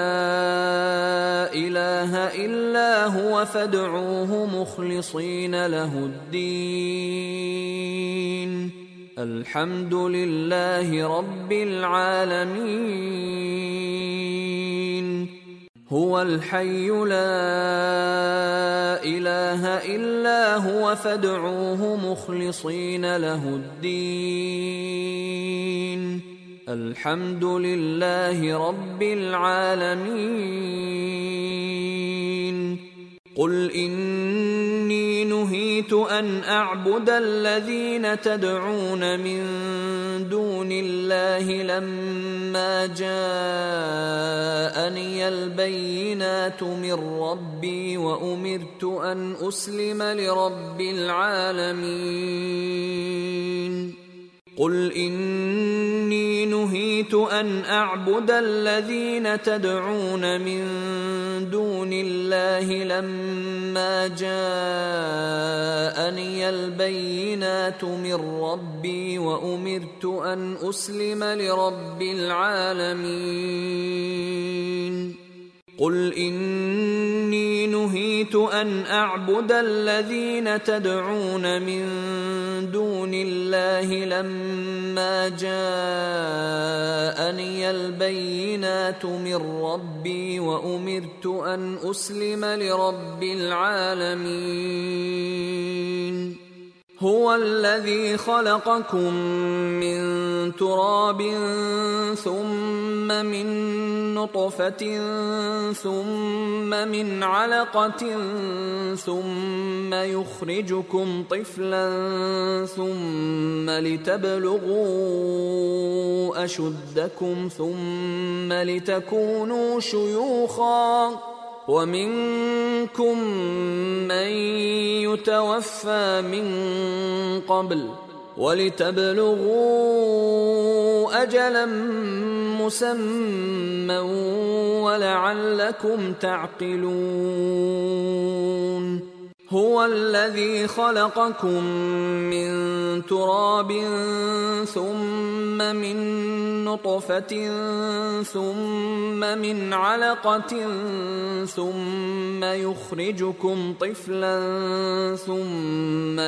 إله إلا هو فادعوه مخلصين له الدين الحمد لله رب العالمين. هو الحي لا إله إلا هو فادعوه مخلصين له الدين الحمد لله رب العالمين. قل إني نهيت أن أعبد الذين تدعون من دون الله لما جاءني البينات من ربي وأمرت أن أسلم لرب العالمين. قل إني نهيت أن أعبد الذين تدعون من دون الله لما جاءني البينات من ربي وأمرت أن أسلم لرب العالمين. قل إني نهيت أن أعبد الذين تدعون من دون الله لما جاءني البينات من ربي وأمرت أن أسلم لرب العالمين. هو الذي خلقكم من تراب ثم من نطفة ثم من علقة ثم يخرجكم طفلا ثم لتبلغوا أشدكم ثم لتكونوا شيوخا ومنكم من يتوفى من قبل ولتبلغوا أجلا مسمى ولعلكم تعقلون. هو الذي خلقكم من تراب ثم من نطفة ثم من علقة ثم يخرجكم طفلا ثم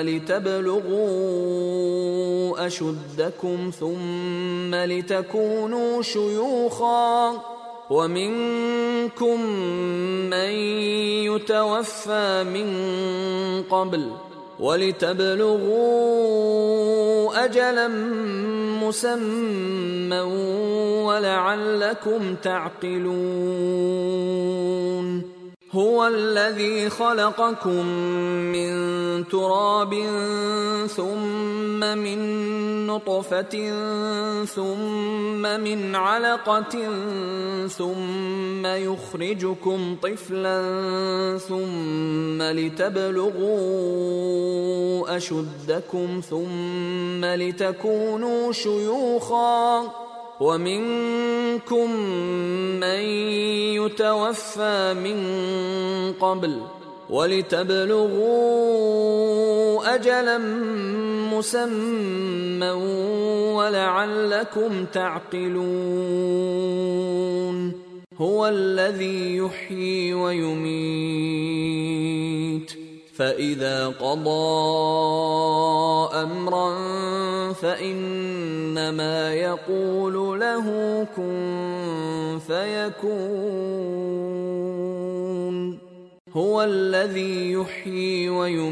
لتبلغوا أشدكم ثم لتكونوا شيوخا ومنكم من يتوفى من قبل ولتبلغوا أجلا مسمى ولعلكم تعقلون. هو الذي خلقكم من تراب ثم من نطفة ثم من علقة ثم يخرجكم طفلا ثم لتبلغوا أشدكم ثم لتكونوا شيوخا ومنكم من يتوفى من قبل ولتبلغوا أجلا مسمى ولعلكم تعقلون هو الذي يحيي ويميت فإذا قضى أمرا فإنما يقول له كن فيكون هو الذي يحيي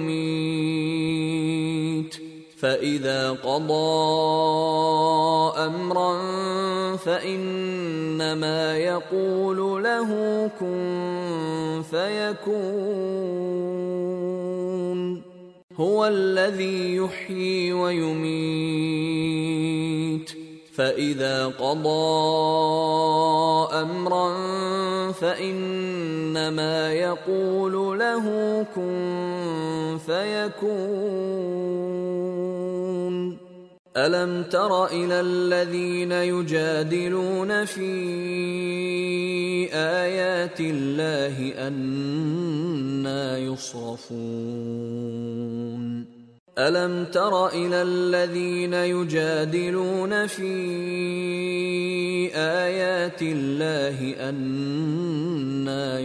ويميت فإذا قضى أمرا فإنما يقول له كن فيكون هو الذي يحيي ويميت فإذا قضى أمرا فإنما يقول له كن فيكون ألم تر إلى الذين يجادلون في آيات الله أنى يصرفون ألم تر إلى الذين يجادلون في آيات الله أنى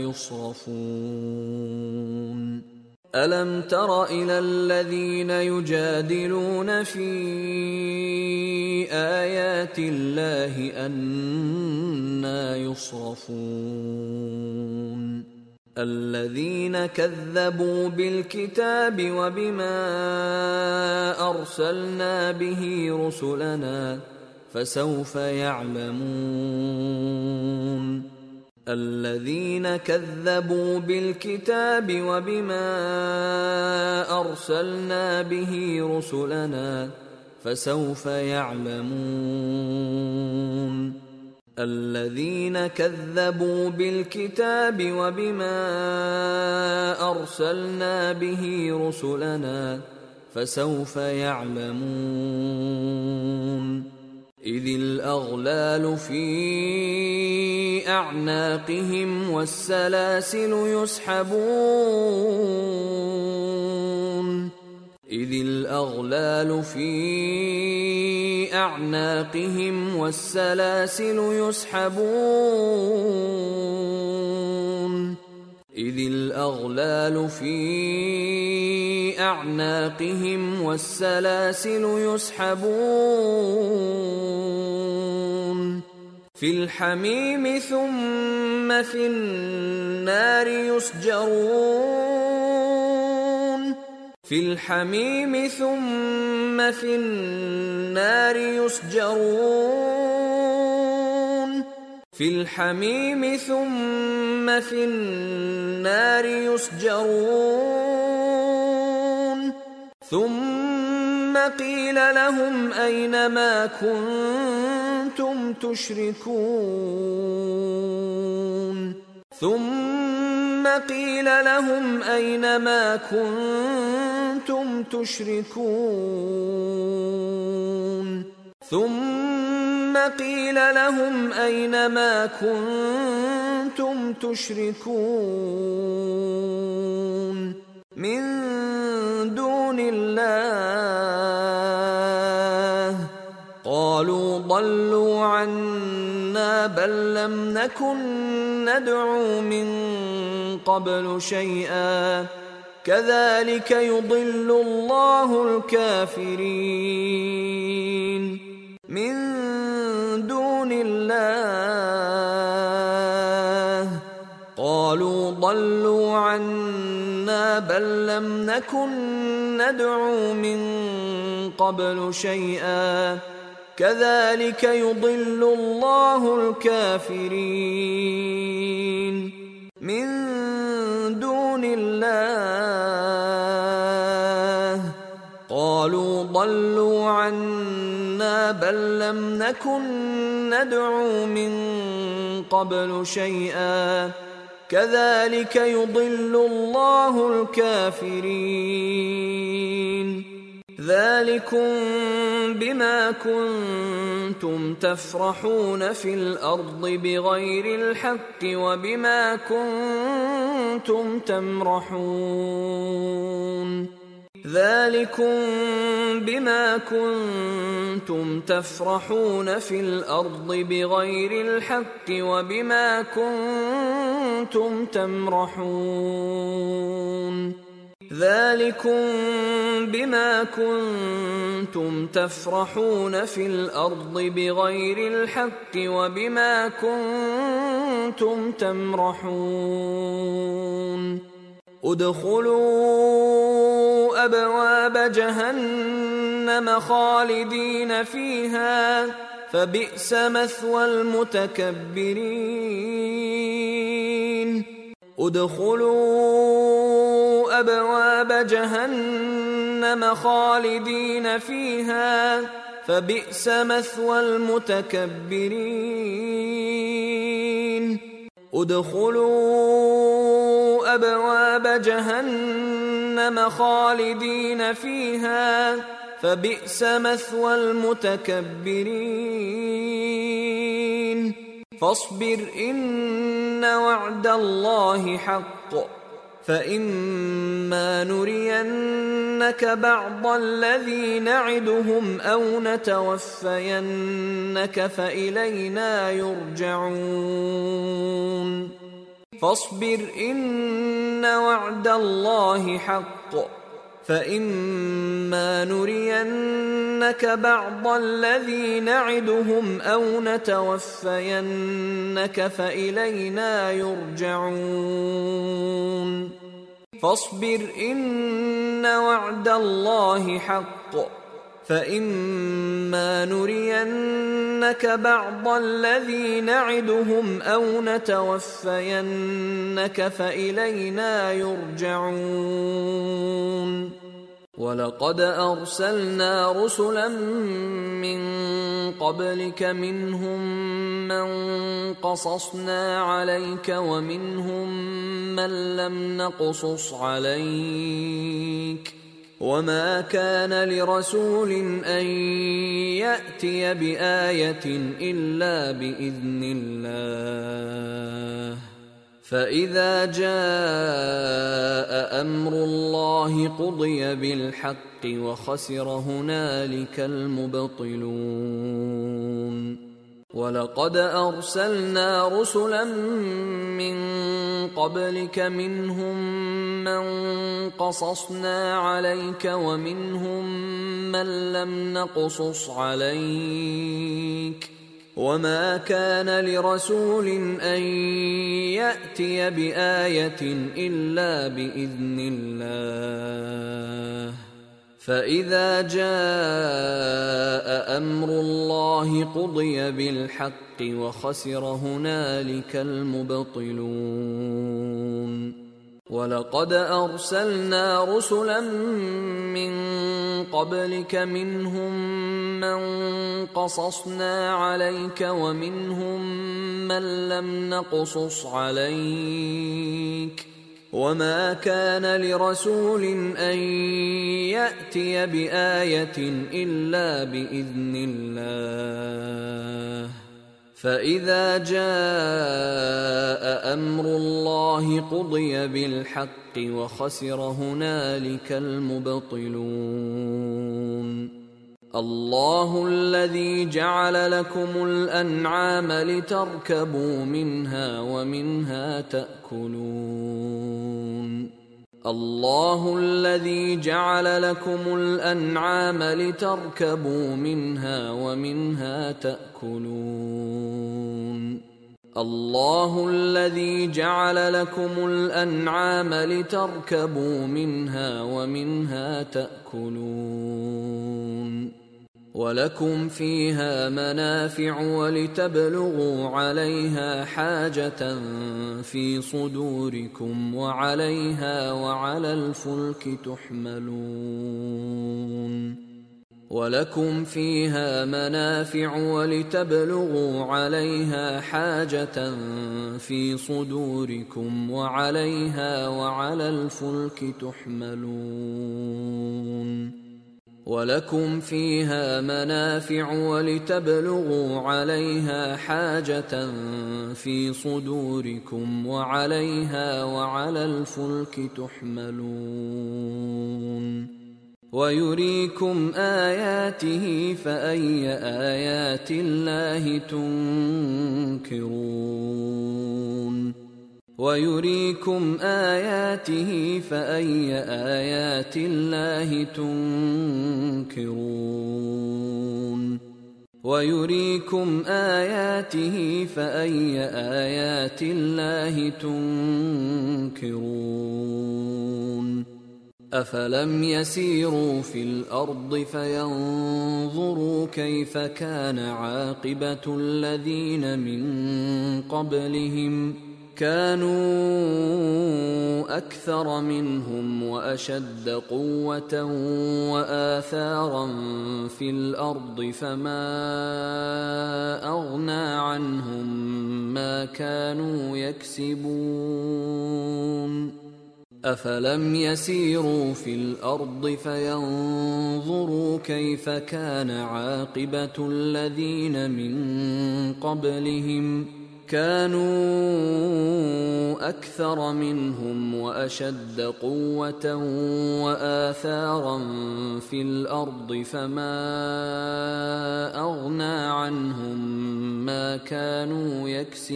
يصرفون ألم تر إلى الذين يجادلون في آيات الله أنى يصرفون الذين كذبوا بالكتاب وبما أرسلنا به رسلنا فسوف يعلمون الذين كذبوا بالكتاب وبما أرسلنا به رسلنا فسوف يعلمون الذين كذبوا بالكتاب وبما أرسلنا به رسلنا فسوف يعلمون إذ الأغلال في أعناقهم والسلاسل يسحبون إذ الأغلال في أعناقهم والسلاسل يسحبون إذ الأغلال في أعناقهم والسلاسل يسحبون في الحميم ثم في النار يسجرون في الحميم ثم في النار يسجرون في الحميم ثم في النار يسجرون ثم قيل لهم أين ما كنتم تشركون ثم قيل لهم أين ما كنتم تشركون ثم قيل لهم أين ما كنتم تشركون من دون الله قالوا ضلوا عنا بل لم نكن ندعو من قبل شيئا كذلك يضل الله الكافرين من دون الله قالوا ضلوا عنا بل لم نكن ندعو من قبل شيئا كذلك يضل الله الكافرين من دون الله قالوا ضلوا عنا بل لم نكن ندعو من قبل شيئا كذلك يضل الله الكافرين ذلكم بما كنتم تفرحون في الأرض بغير الحق وبما كنتم تمرحون ذلكم بما كنتم تفرحون في الأرض بغير الحق وبما كنتم تمرحون ذلكم بما كنتم تفرحون في الأرض بغير الحق وبما كنتم تمرحون ادخلوا أبواب جهنم خالدين فيها فبئس مثوى المتكبرين ادخلوا أبواب جهنم خالدين فيها فبئس مثوى المتكبرين ادخلوا أبواب جهنم خالدين فيها فبئس مثوى المتكبرين فاصبر إن وعد الله حق فإما نرينك بعض الذي نعدهم أو نتوفينك فإلينا يرجعون فاصبر إن وعد الله حق فإما نرينك بعض الذي نعدهم أو نتوفينك فإلينا يرجعون فاصبر إن وعد الله حق فإما نرينك بعض الذي نعدهم أو نتوفينك فإلينا يرجعون ولقد أرسلنا رسلا من قبلك منهم من قصصنا عليك ومنهم من لم نقصص عليك وما كان لرسول أن يأتي بآية إلا بإذن الله فإذا جاء أمر الله قضي بالحق وخسر هنالك المبطلون ولقد أرسلنا رسلا من قبلك منهم من قصصنا عليك ومنهم من لم نقصص عليك وما كان لرسول أن يأتي بآية إلا بإذن الله فإذا جاء أمر الله قضي بالحق وخسر هنالك المبطلون ولقد أرسلنا رسلا من قبلك منهم من قصصنا عليك ومنهم من لم نقصص عليك وما كان لرسول أن يأتي بآية إلا بإذن الله فإذا جاء أمر الله قضي بالحق وخسر هنالك المبطلون الله الذي جعل لكم الأنعام لتركبوا منها ومنها تأكلون الله الذي جعل لكم الأنعام لتركبوا منها ومنها تأكلون الله الذي جعل لكم الأنعام لتركبوا منها ومنها تأكلون ولكم فيها منافع ولتبلغوا عليها حاجة في صدوركم وعليها وعلى الفلك تحملون ولكم فيها منافع ولتبلغوا عليها حاجة في صدوركم وعليها وعلى الفلك تحملون ولكم فيها منافع ولتبلغوا عليها حاجة في صدوركم وعليها وعلى الفلك تحملون ويريكم آياته فأي آيات الله تنكرون ويريكم آياته فأي آيات الله تنكرون ويريكم آياته فأي آيات الله تنكرون أفلم يسيروا في الأرض فينظروا كيف كان عاقبة الذين من قبلهم كانوا أكثر منهم وأشد قوة وآثارا في الأرض فما أغنى عنهم ما كانوا يكسبون أفلم يسيروا في الأرض فينظروا كيف كان عاقبة الذين من قبلهم كانوا أكثر منهم وأشد قوة وآثارا في الأرض فما أغنى عنهم ما كانوا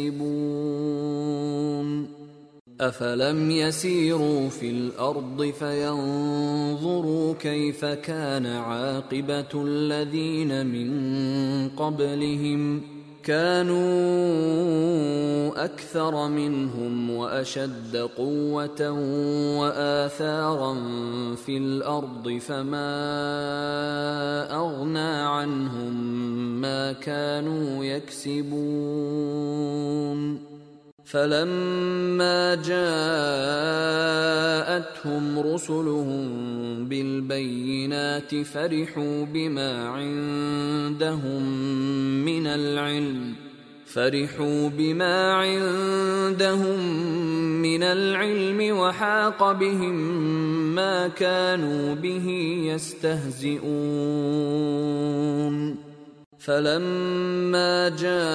يكسبون أفلم يسيروا في الأرض فينظروا كيف كان عاقبة الذين من قبلهم كانوا أكثر منهم وأشد قوة وآثارا في الأرض فما أغنى عنهم ما كانوا يكسبون فلما جاءتهم رسلهم بالبينات فرحوا بما عندهم من العلم فرحوا بما عندهم من العلم وحاق بهم ما كانوا به يستهزئون فلما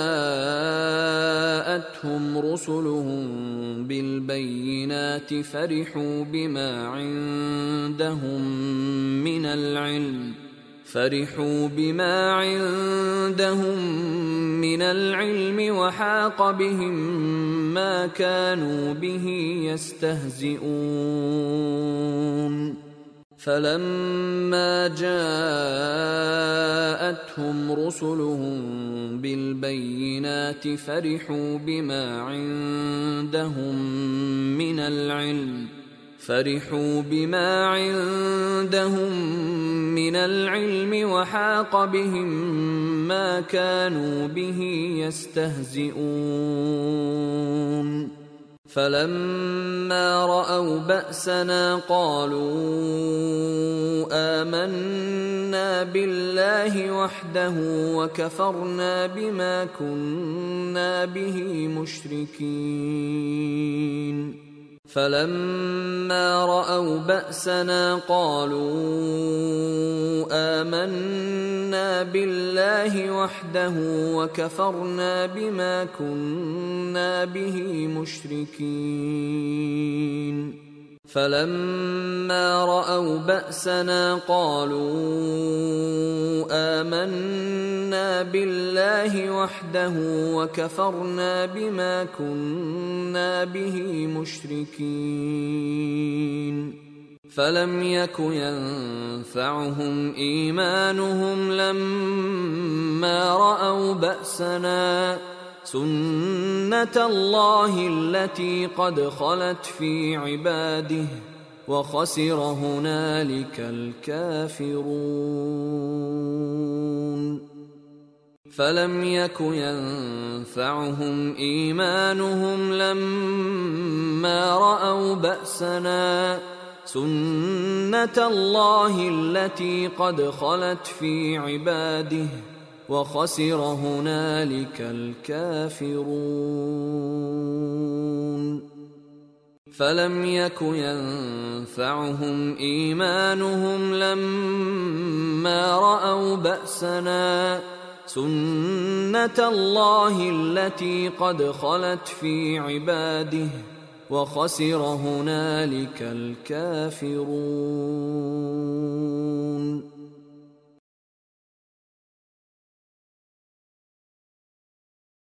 جاءتهم رسلهم بالبينات فرحوا بما عندهم من العلم فرحوا بما عندهم من العلم وحاق بهم ما كانوا به يستهزئون فلما جاءتهم رسلهم بالبينات فرحوا بما عندهم من العلم فرحوا بما عندهم من العلم وحاق بهم ما كانوا به يستهزئون فلما رأوا بأسنا قالوا آمنا بالله وحده وكفرنا بما كنا به مشركين فلما رأوا بأسنا قالوا آمنا بالله وحده وكفرنا بما كنا به مشركين فلما رأوا بأسنا قالوا آمنا بالله وحده وكفرنا بما كنا به مشركين فلم يك ينفعهم إيمانهم لما رأوا بأسنا سنة الله التي قد خلت في عباده وخسر هنالك الكافرون فلم يك ينفعهم إيمانهم لما رأوا بأسنا سنة الله التي قد خلت في عباده وخسر هنالك الكافرون فلم يك ينفعهم إيمانهم لما رأوا بأسنا سنة الله التي قد خلت في عباده وخسر هنالك الكافرون.